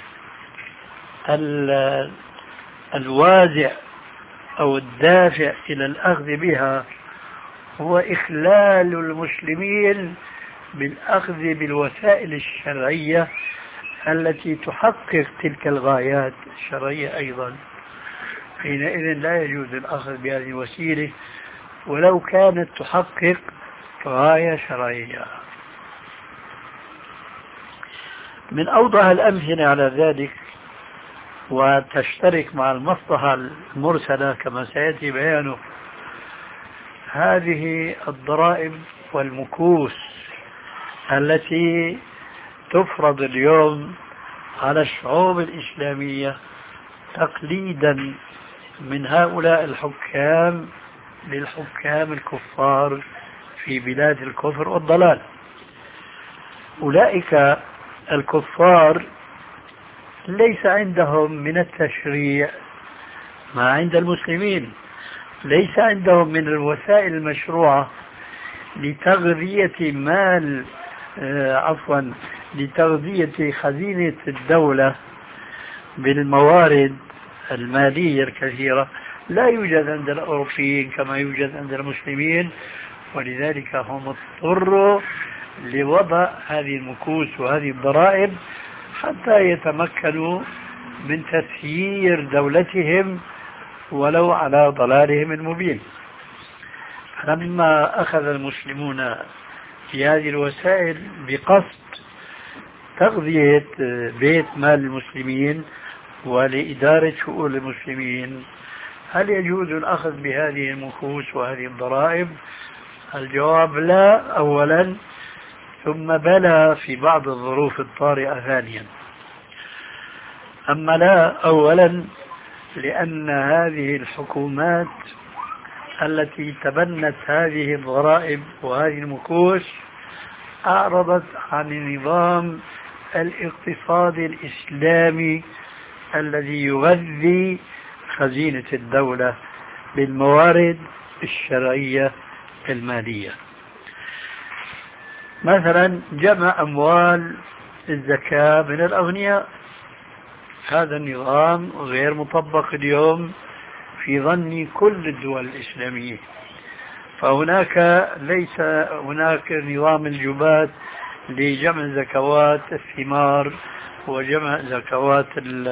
Speaker 4: الوازع أو الدافع إلى الأخذ بها هو إخلال المسلمين بالأخذ بالوسائل الشرعية التي تحقق تلك الغايات الشرعية أيضا، حينئذ لا يجوز الأخذ بهذه الوسيلة ولو كانت تحقق غاية شرعية. من أوضح الأمثلة على ذلك وتشترك مع المصلحة المرسلة كما سيأتي بيانه هذه الضرائب والمكوس التي تفرض اليوم على الشعوب الإسلامية تقليدا من هؤلاء الحكام للحكام الكفار في بلاد الكفر والضلال. أولئك الكفار ليس عندهم من التشريع ما عند المسلمين، ليس عندهم من الوسائل المشروعة لتغذية مال آه عفوا لتغذية خزينة الدولة بالموارد المالية الكثيرة. لا يوجد عند الأوروبيين كما يوجد عند المسلمين، ولذلك هم اضطروا لوضع هذه المكوس وهذه الضرائب حتى يتمكنوا من تسيير دولتهم ولو على ضلالهم المبين. لما أخذ المسلمون في هذه الوسائل بقصد تغذية بيت مال المسلمين ولإدارة شؤون المسلمين، هل يجوز الأخذ بهذه المكوس وهذه الضرائب؟ الجواب لا أولا، ثم بلى في بعض الظروف الطارئة ثانيا. أما لا أولا لأن هذه الحكومات التي تبنت هذه الضرائب وهذه المكوس أعرضت عن النظام الاقتصادي الإسلامي الذي يغذي خزينة الدولة بالموارد الشرعية المالية. مثلا جمع أموال الزكاة من الأغنياء، هذا النظام غير مطبق اليوم في ظن كل الدول الإسلامية. فهناك ليس هناك نظام الجبات لجمع زكوات الثمار وجمع زكوات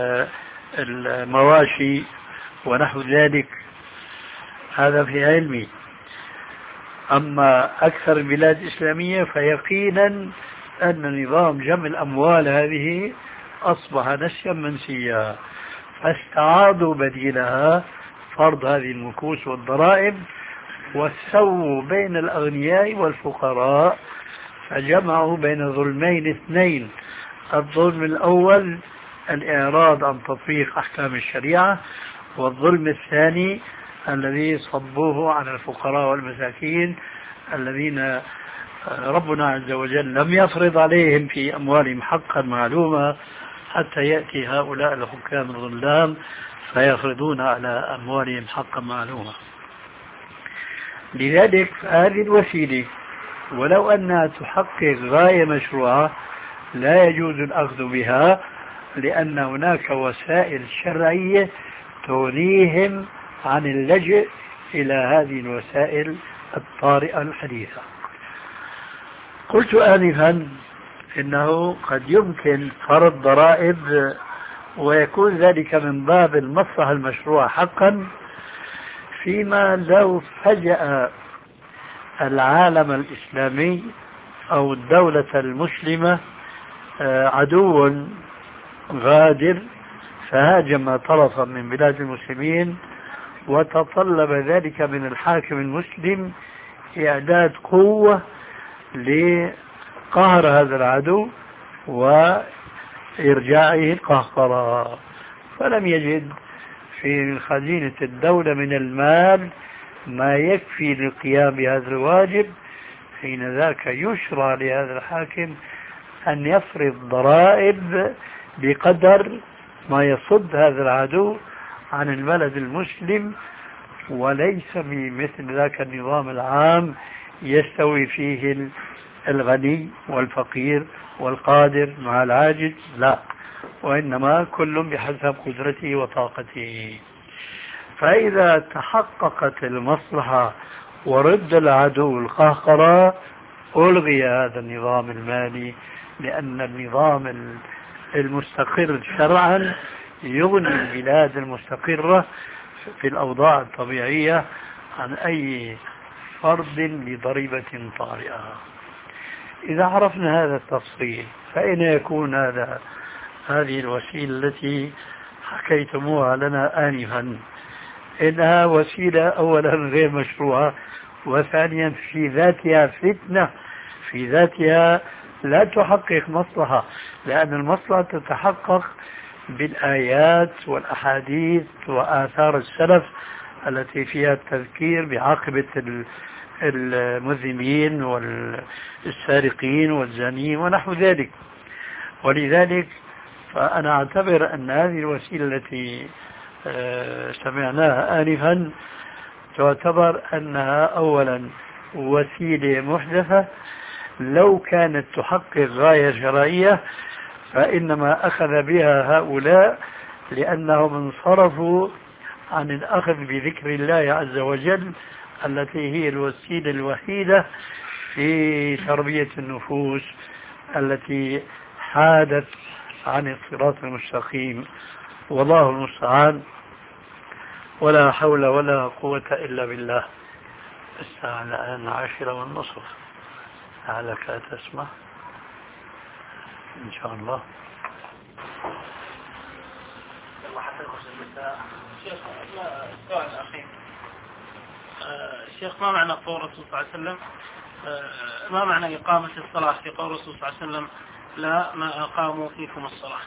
Speaker 4: المواشي ونحو ذلك، هذا في علمي. أما أكثر البلاد الإسلامية فيقينا أن نظام جمع الأموال هذه أصبح نسيا منسيا، فاستعاضوا بديلها فرض هذه المكوس والضرائب وسووا بين الأغنياء والفقراء، فجمعوا بين ظلمين اثنين. الظلم الأول الإعراض عن تطبيق أحكام الشريعة، والظلم الثاني الذي صبوه على الفقراء والمساكين الذين ربنا عز وجل لم يفرض عليهم في أموالهم حقا معلومة حتى يأتي هؤلاء الحكام الظلام فيفرضون على أموالهم حقا معلومة. لذلك هذه الوسيلة ولو أنها تحقق غاية مشروعة لا يجوز الأخذ بها، لأن هناك وسائل شرعية تغنيهم عن اللجوء إلى هذه الوسائل الطارئة الحديثة. قلت آنفا إنه قد يمكن فرض ضرائب ويكون ذلك من باب المصلحة المشروعة حقا، فيما لو فجأة العالم الإسلامي أو الدولة المسلمة عدو غادر فهاجم طرفا من بلاد المسلمين، وتطلب ذلك من الحاكم المسلم إعداد قوة لقهر هذا العدو وإرجاعه القهقرة، فلم يجد في خزينة الدولة من المال ما يكفي للقيام بهذا الواجب، حين ذاك يشرع لهذا الحاكم أن يفرض ضرائب بقدر ما يصد هذا العدو عن البلد المسلم، وليس بمثل ذاك النظام العام يستوي فيه الغني والفقير والقادر مع العاجز، لا، وإنما كل بحسب قدرته وطاقته. فإذا تحققت المصلحة ورد العدو القهقرة ألغي هذا النظام المالي، لأن النظام المستقر شرعا يغني البلاد المستقرة في الأوضاع الطبيعية عن أي فرض لضريبة طارئة. إذا عرفنا هذا التفصيل فإن يكون هذا هذه الوسيلة التي حكيتموها لنا آنفا إنها وسيلة أولا غير مشروعة، وثانيا في ذاتها فتنة، في ذاتها لا تحقق مصلحة، لأن المصلحة تتحقق بالآيات والأحاديث وآثار السلف التي فيها التذكير بعاقبة المذنبين والسارقين والزانيين ونحو ذلك. ولذلك فأنا أعتبر أن هذه الوسيلة التي سمعناها آنفا تعتبر أنها أولا وسيلة محدثة، لو كانت تحقق غاية شرعية فإنما أخذ بها هؤلاء لأنهم انصرفوا عن الأخذ بذكر الله عز وجل التي هي الوسيلة الوحيدة في تربية النفوس التي حادت عن الصراط المستقيم. والله المستعان، ولا حول ولا قوة إلا بالله. الساعة الآن عشرة والنصف، لعلك تسمع إن شاء الله.
Speaker 8: السؤال الأخير، الشيخ ما معنى قول الرسول صلى الله عليه وسلم، ما معنى إقامة الصلاة في قول الرسول صلى الله عليه وسلم لا ما أقاموا فيكم الصلاة؟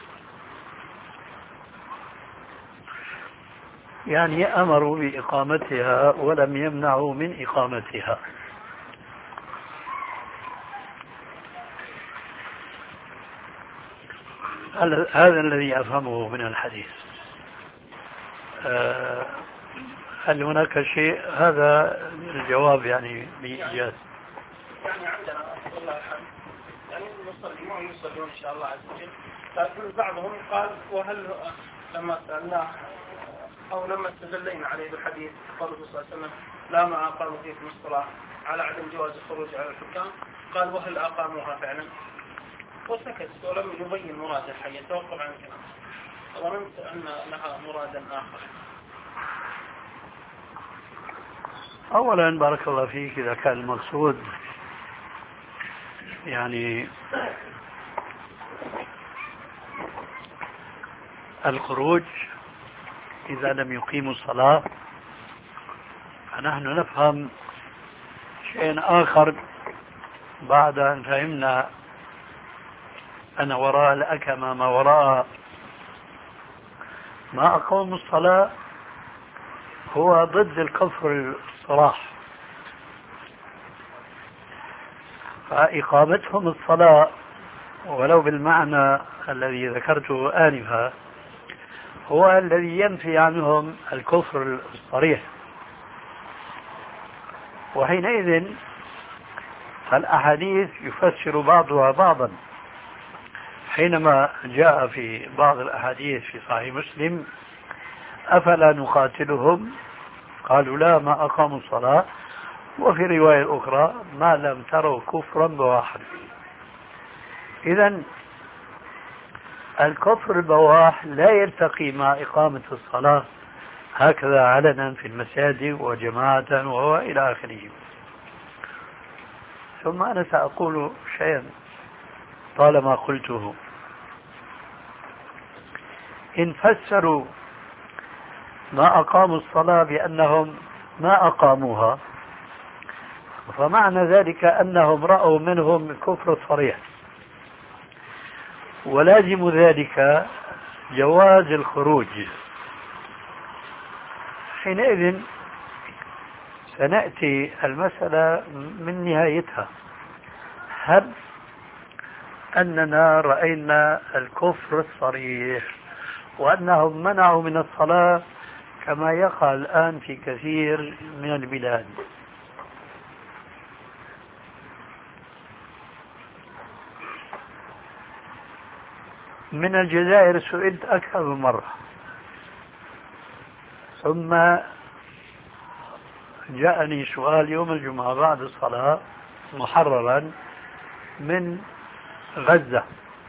Speaker 4: يعني أمروا بإقامتها ولم يمنعوا من إقامتها. هذا الذي أفهمه من الحديث. هل هناك شيء؟ هذا الجواب يعني بإيجاز.
Speaker 8: يعني عندنا والله الحمد يعني نصلي ما يصلون إن شاء الله عز وجل، لكن بعضهم قال وهل لما سألناه أو لما استدلينا عليه بالحديث قال الرسول صلى الله عليه وسلم لا ما أقاموا فيكم الصلاة على عدم جواز الخروج على الحكام، قال وهل أقاموها فعلا؟ وسكت ولم يبين مراد الحديث، توقف عن الكلام. ظننت أن لها مرادا آخر.
Speaker 4: أولا بارك الله فيك، إذا كان المقصود يعني الخروج إذا لم يقيموا الصلاة، فنحن نفهم شيء آخر بعد أن فهمنا أن وراء الأكمة ما وراء ما أقاموا الصلاة هو ضد الكفر الصراح. فإقامتهم الصلاة ولو بالمعنى الذي ذكرته آنفا هو الذي ينفي عنهم الكفر الصريح، وحينئذ فالأحاديث يفسر بعضها بعضا. حينما جاء في بعض الأحاديث في صحيح مسلم أفلا نقاتلهم، قالوا لا ما أقاموا الصلاة، وفي رواية أخرى ما لم تروا كفرا بواحا. إذن الكفر البواح لا يرتقي مع إقامة الصلاة هكذا علنا في المساجد وجماعة وإلى آخره. ثم أنا سأقول شيئا طالما قلته. إن فسروا ما أقاموا الصلاة بأنهم ما أقاموها، فمعنى ذلك أنهم رأوا منهم الكفر الصريح، ولازم ذلك جواز الخروج. حينئذ سنأتي المسألة من نهايتها، هل أننا رأينا الكفر الصريح وأنهم منعوا من الصلاة كما يقع الآن في كثير من البلاد؟ من الجزائر سئلت أكثر من مرة، ثم جاءني سؤال يوم الجمعة بعد الصلاة محررا من غزة.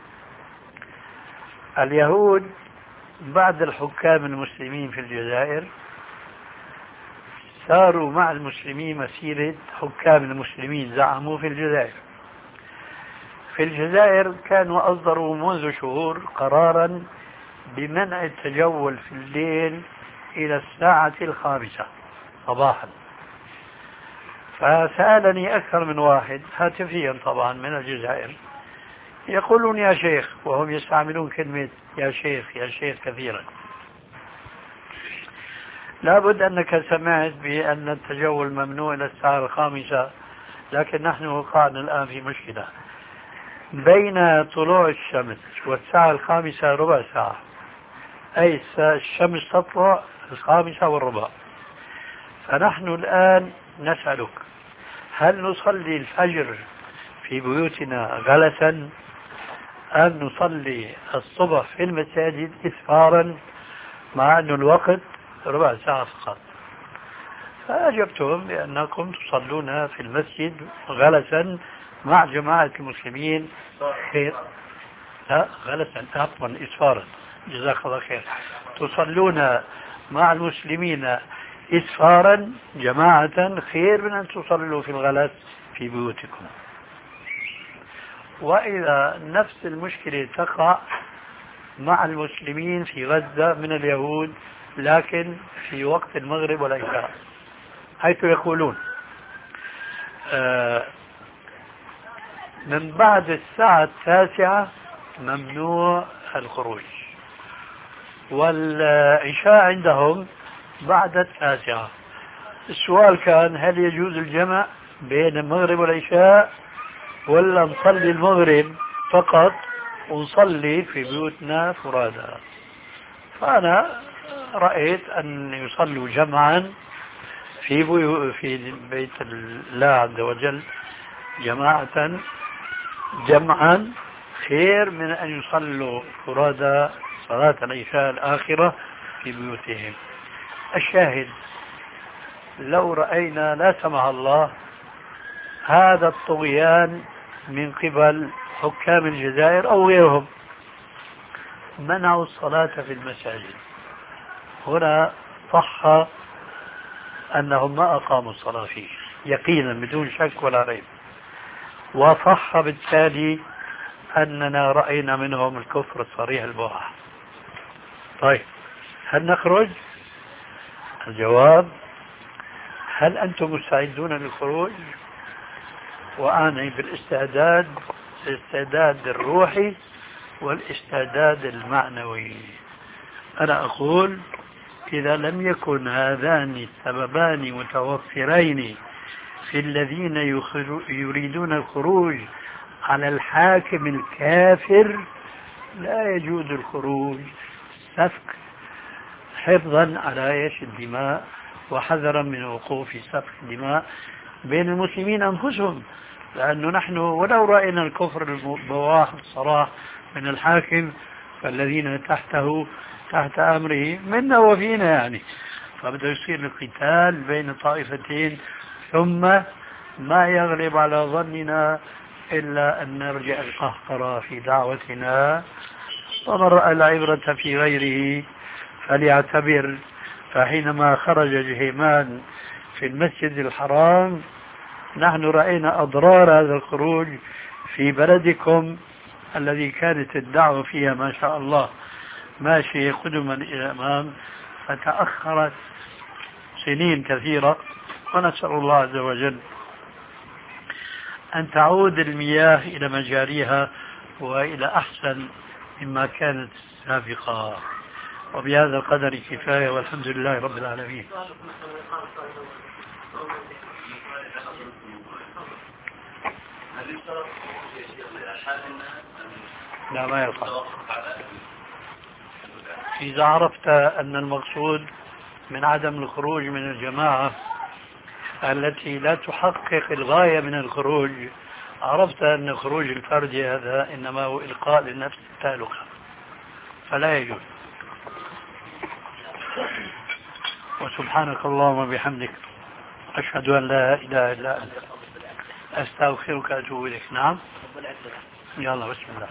Speaker 4: اليهود بعد الحكام المسلمين في الجزائر ساروا مع المسلمين مسيرة حكام المسلمين زعموا في الجزائر. في الجزائر كانوا أصدروا منذ شهور قرارا بمنع التجول في الليل إلى الساعة الخامسة صباحا. فسألني أكثر من واحد هاتفيا طبعا من الجزائر، يقولون يا شيخ وهم يستعملون كلمة يا شيخ يا شيخ كثيرا. لابد أنك سمعت بأن التجول ممنوع إلى الساعة الخامسة، لكن نحن وقعنا الآن في مشكلة بين طلوع الشمس والساعة الخامسة ربع ساعة، أي الشمس تطلع الخامسة والربع. فنحن الآن نسألك هل نصلي الفجر في بيوتنا غلسا أم نصلي الصبح في المساجد إسفارا مع أن الوقت ربع ساعة فقط؟ فأجبتهم بأنكم تصلون في المسجد غلسا مع جماعة المسلمين خير. لا غلسا، عفوا إسفارا، جزاك الله خير. تصلون مع المسلمين إسفارا جماعة خير من أن تصلوا في الغلس في بيوتكم. وإذا نفس المشكلة تقع مع المسلمين في غزة من اليهود لكن في وقت المغرب والعشاء، حيث يقولون آه من بعد الساعة التاسعة ممنوع الخروج، والعشاء عندهم بعد التاسعة. السؤال كان هل يجوز الجمع بين المغرب والعشاء ولا نصلي المغرب فقط ونصلي في بيوتنا فرادى؟ فأنا رأيت أن يصلوا جمعا في بيو في بيت الله عز وجل جماعة جمعا خير من أن يصلوا فرادى صلاة العشاء الآخرة في بيوتهم. الشاهد لو رأينا لا سمح الله هذا الطغيان من قبل حكام الجزائر أو غيرهم منعوا الصلاة في المساجد، هنا صح أنهم ما أقاموا الصلاة فيه يقينا بدون شك ولا ريب، وصح بالتالي أننا رأينا منهم الكفر الصريح البواح. طيب هل نخرج؟ الجواب هل أنتم مستعدون للخروج؟ وأعني بالاستعداد الاستعداد الروحي والاستعداد المعنوي. أنا أقول إذا لم يكن هذان السببان متوفرين في الذين يريدون الخروج على الحاكم الكافر لا يجوز الخروج، سفك حفظا على ايش الدماء وحذرا من وقوع سفك الدماء بين المسلمين أنفسهم، لأنه نحن ولو رأينا الكفر البواح الصراح من الحاكم فالذين تحته تحت أمره منا وفينا يعني، فبدأ يصير القتال بين طائفتين ثم ما يغلب على ظننا إلا أن نرجع القهقرة في دعوتنا. ومن رأى العبرة في غيره فليعتبر. فحينما خرج جهيمان في المسجد الحرام نحن رأينا أضرار هذا الخروج في بلدكم الذي كانت الدعوة فيها ما شاء الله ماشي قدما إلى الأمام، فتأخرت سنين كثيرة، ونسأل الله عز وجل أن تعود المياه إلى مجاريها وإلى أحسن مما كانت سابقا. وبهذا القدر كفاية والحمد لله رب العالمين. لا ما يصح. إذا عرفت أن المقصود من عدم الخروج من الجماعة التي لا تحقق الغاية من الخروج، عرفت أن خروج الفرد هذا إنما هو إلقاء للنفس التالقة فلا يجوز. وسبحانك اللهم وبحمدك أشهد أن لا إله إلا أنت أستغفرك وأتوب إليك. نعم يلا بسم الله.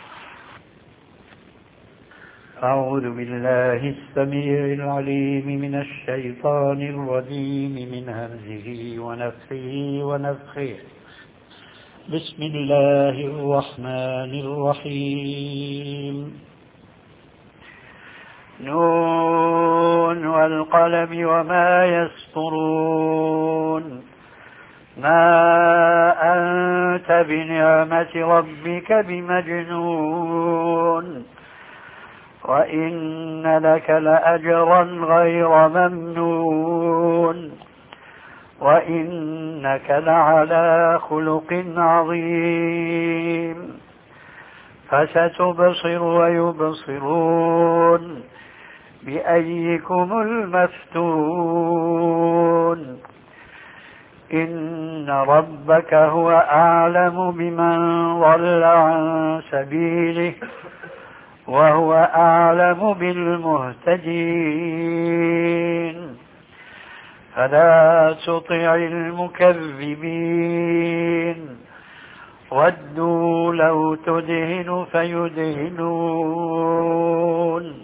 Speaker 4: أعوذ بالله السميع العليم من الشيطان الرجيم من همزه ونفخه ونفخه. بسم الله الرحمن الرحيم. نون والقلم وما يسطرون
Speaker 9: ما أنت بنعمة ربك بمجنون وإن لك لأجرا غير ممنون وإنك لعلى خلق عظيم فستبصر ويبصرون بأيكم المفتون إن ربك هو أعلم بمن ضل عن سبيله وهو أعلم بالمهتدين فلا تطع المكذبين ودوا لو تدهن فيدهنون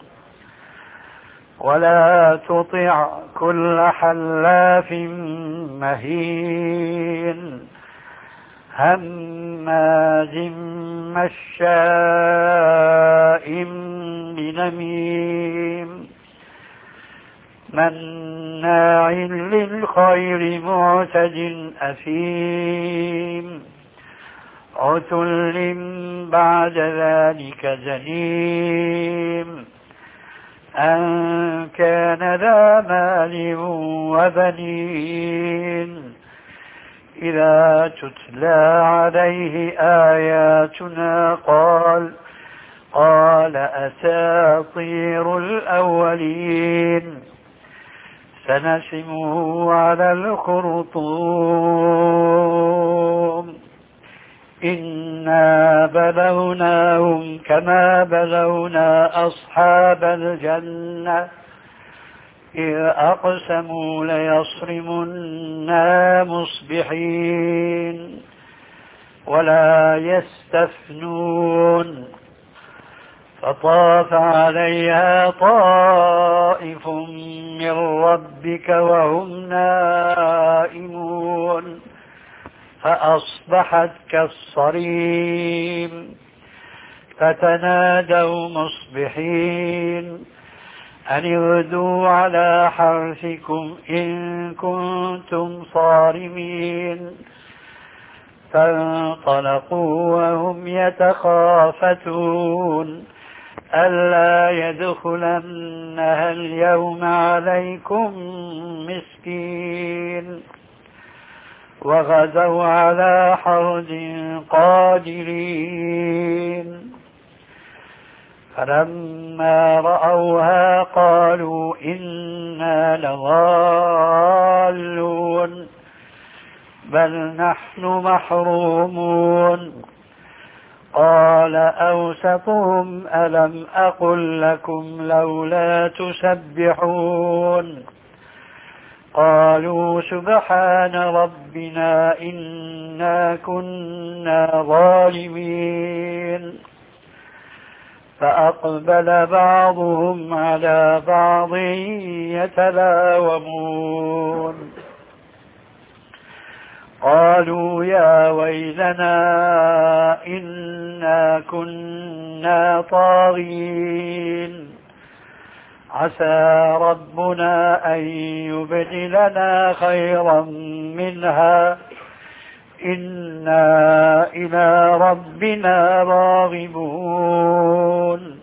Speaker 9: ولا تطع كل حلاف مهين هماز مشاء بنميم مناع للخير معتد أثيم عتل بعد ذلك زنيم أن كان ذا مال وبنين إذا تتلى عليه آياتنا قال قال أساطير الأولين سنسمه على الخرطوم إنا بلوناهم كما بلونا أصحاب الجنة إذ أقسموا ليصرمنا مصبحين ولا يستثنون فطاف عليها طائف من ربك وهم نائمون فأصبحت كالصريم فتنادوا مصبحين أن اغدوا على حرثكم إن كنتم صارمين فانطلقوا وهم يتخافتون ألا يدخلنها اليوم عليكم مسكين وغدوا على حرد قادرين فلما رأوها قالوا إنا لضالون بل نحن محرومون قال أوسطهم ألم أقل لكم لولا تسبحون قالوا سبحان ربنا إنا كنا ظالمين فأقبل بعضهم على بعض يتلاومون قالوا يا ويلنا إنا كنا طاغين عسى ربنا أن يبدلنا خيرا منها إنا إلى ربنا راغبون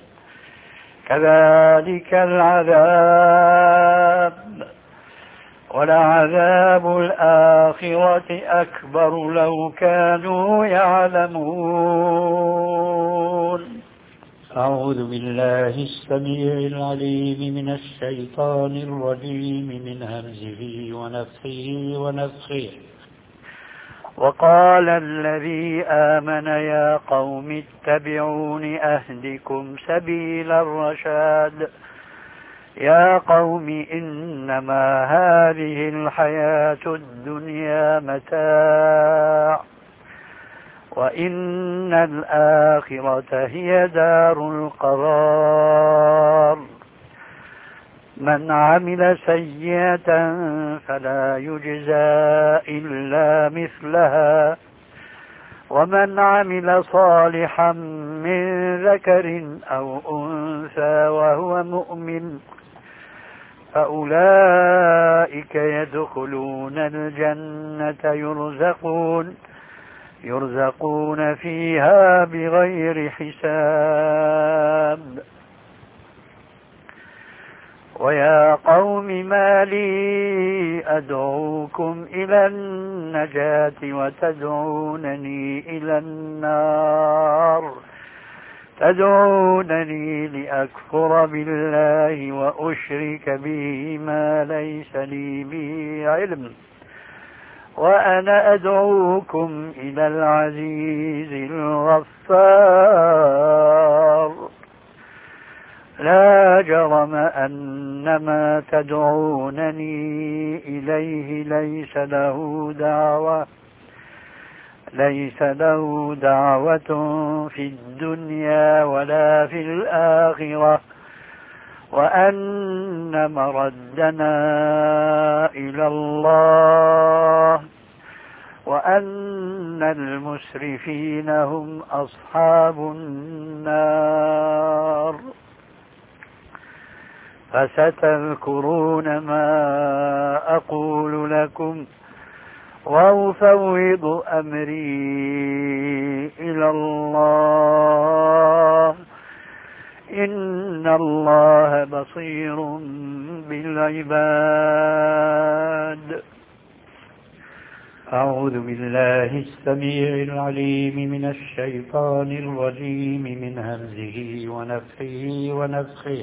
Speaker 9: كذلك العذاب ولعذاب الآخرة أكبر لو كانوا يعلمون. أعوذ بالله السميع العليم من الشيطان الرجيم من همزه ونفخه ونفخه. وقال الذي آمن يا قوم اتبعون أهدكم سبيل الرشاد يا قوم إنما هذه الحياة الدنيا متاع وإن الآخرة هي دار القرار من عمل سيئة فلا يجزى إلا مثلها ومن عمل صالحا من ذكر أو أنثى وهو مؤمن فأولئك يدخلون الجنة يرزقون يرزقون فيها بغير حساب. ويا قوم ما لي أدعوكم إلى النجاة وتدعونني إلى النار تدعونني لأكفر بالله وأشرك به ما ليس لي به علم وأنا أدعوكم إلى العزيز الغفار. لا جرم أن ما تدعونني إليه ليس له دعوة ليس له دعوة في الدنيا ولا في الآخرة وأن مردنا إلى الله وأن المسرفين هم أصحاب النار. فستذكرون ما أقول لكم وأفوض أمري إلى الله إن الله بصير بالعباد. أعوذ بالله السميع العليم من الشيطان الرجيم من همزه ونفخه ونفخه.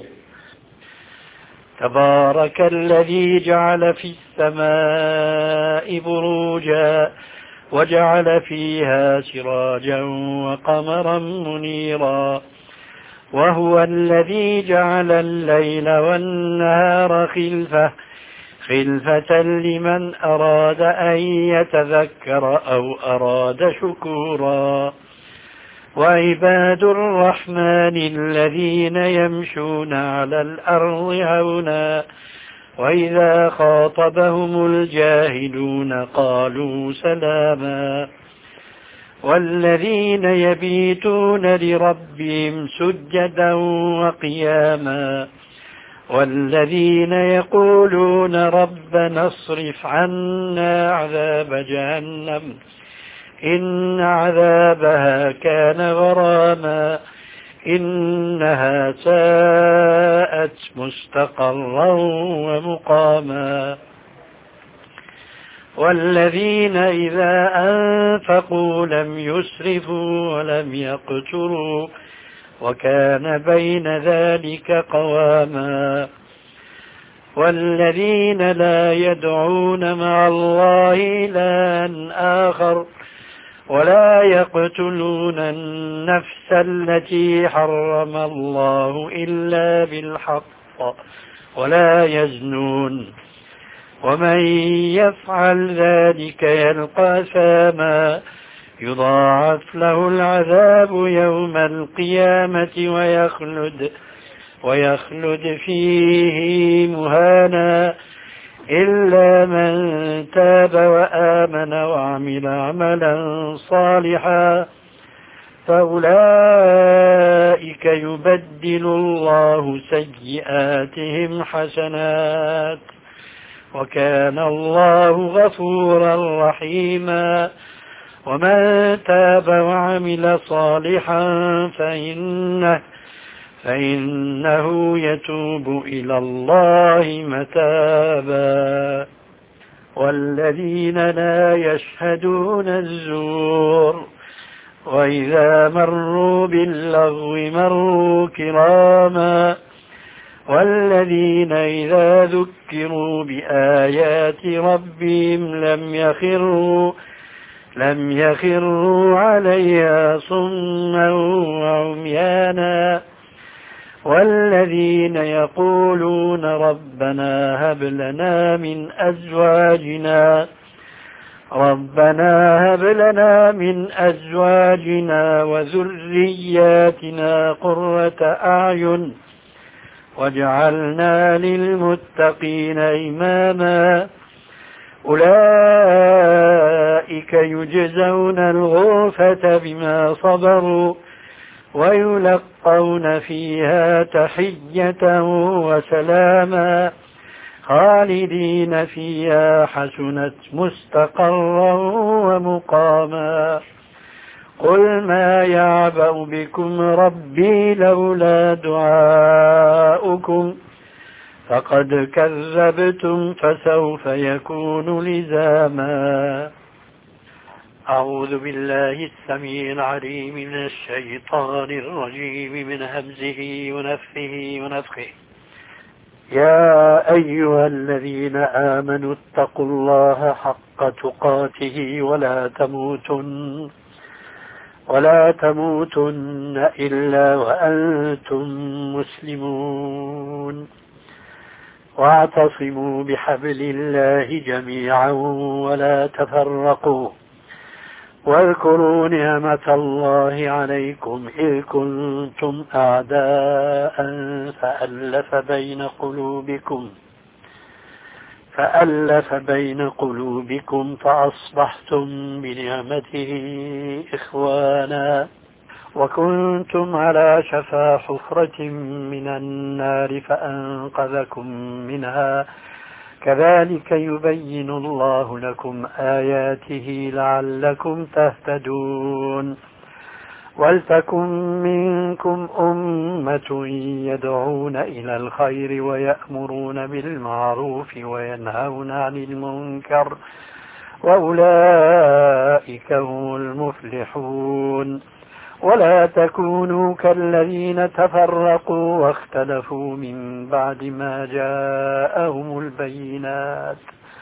Speaker 9: تبارك الذي جعل في السماء بروجا وجعل فيها سراجا وقمرا منيرا وهو الذي جعل الليل والنهار خلفة خلفة لمن أراد أن يتذكر أو أراد شكورا. وعباد الرحمن الذين يمشون على الأرض هونا وإذا خاطبهم الجاهلون قالوا سلاما. والذين يبيتون لربهم سجدا وقياما والذين يقولون ربنا اصرف عنا عذاب جهنم إن عذابها كان غراما إنها ساءت مستقرا ومقاما. والذين إذا أنفقوا لم يسرفوا ولم يقتروا وكان بين ذلك قواما. والذين لا يدعون مع الله إلها آخر ولا يقتلون النفس التي حرم الله إلا بالحق ولا يزنون ومن يفعل ذلك يلقى أثاما يضاعف له العذاب يوم القيامة ويخلد ويخلد فيه مهانا إلا من تاب وآمن وعمل عملا صالحا فأولئك يبدل الله سيئاتهم حسنات وكان الله غفورا رحيما. ومن تاب وعمل صالحا فإنه فإنه يتوب إلى الله متابا. والذين لا يشهدون الزور وإذا مروا باللغو مروا كراما. والذين إذا ذكروا بآيات ربهم لم يخروا لم يخروا عليها صما وعميانا. والذين يقولون ربنا هب لنا من أزواجنا ربنا هب لنا من أزواجنا وذرياتنا قرة أعين واجعلنا للمتقين إماما. أولئك يجزون الغرفة بما صبروا ويلقون فيها تحية وسلاما خالدين فيها حسنت مستقرا ومقاما قل ما يعبأ بكم ربي لولا دعاؤكم فقد كذبتم فسوف يكون لزاما. أعوذ بالله السميع العليم من الشيطان الرجيم من همزه ونفخه ونفخه. يا أيها الذين آمنوا اتقوا الله حق تقاته ولا تموتن ولا تموتن إلا وأنتم مسلمون واعتصموا بحبل الله جميعا ولا تفرقوا واذكروا نعمة الله عليكم إذ كنتم أعداء فألف بين قلوبكم فألف بين قلوبكم فأصبحتم بنعمته إخوانا وكنتم على شفا حفرة من النار فأنقذكم منها كذلك يبين الله لكم آياته لعلكم تهتدون ولتكن منكم أمة يدعون إلى الخير ويأمرون بالمعروف وينهون عن المنكر وأولئك هم المفلحون ولا تكونوا كالذين تفرقوا واختلفوا من بعد ما جاءهم البينات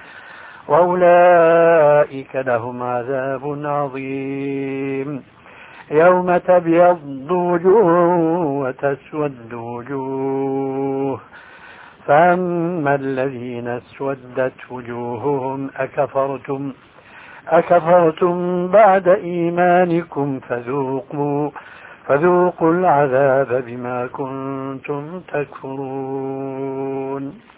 Speaker 9: وأولئك لهم عذاب عظيم يوم تبيض وجوه وتسود وجوه فأما الذين اسودت وجوههم أكفرتم أكفرتم بعد إيمانكم فذوقوا فذوقوا العذاب بما كنتم تكفرون.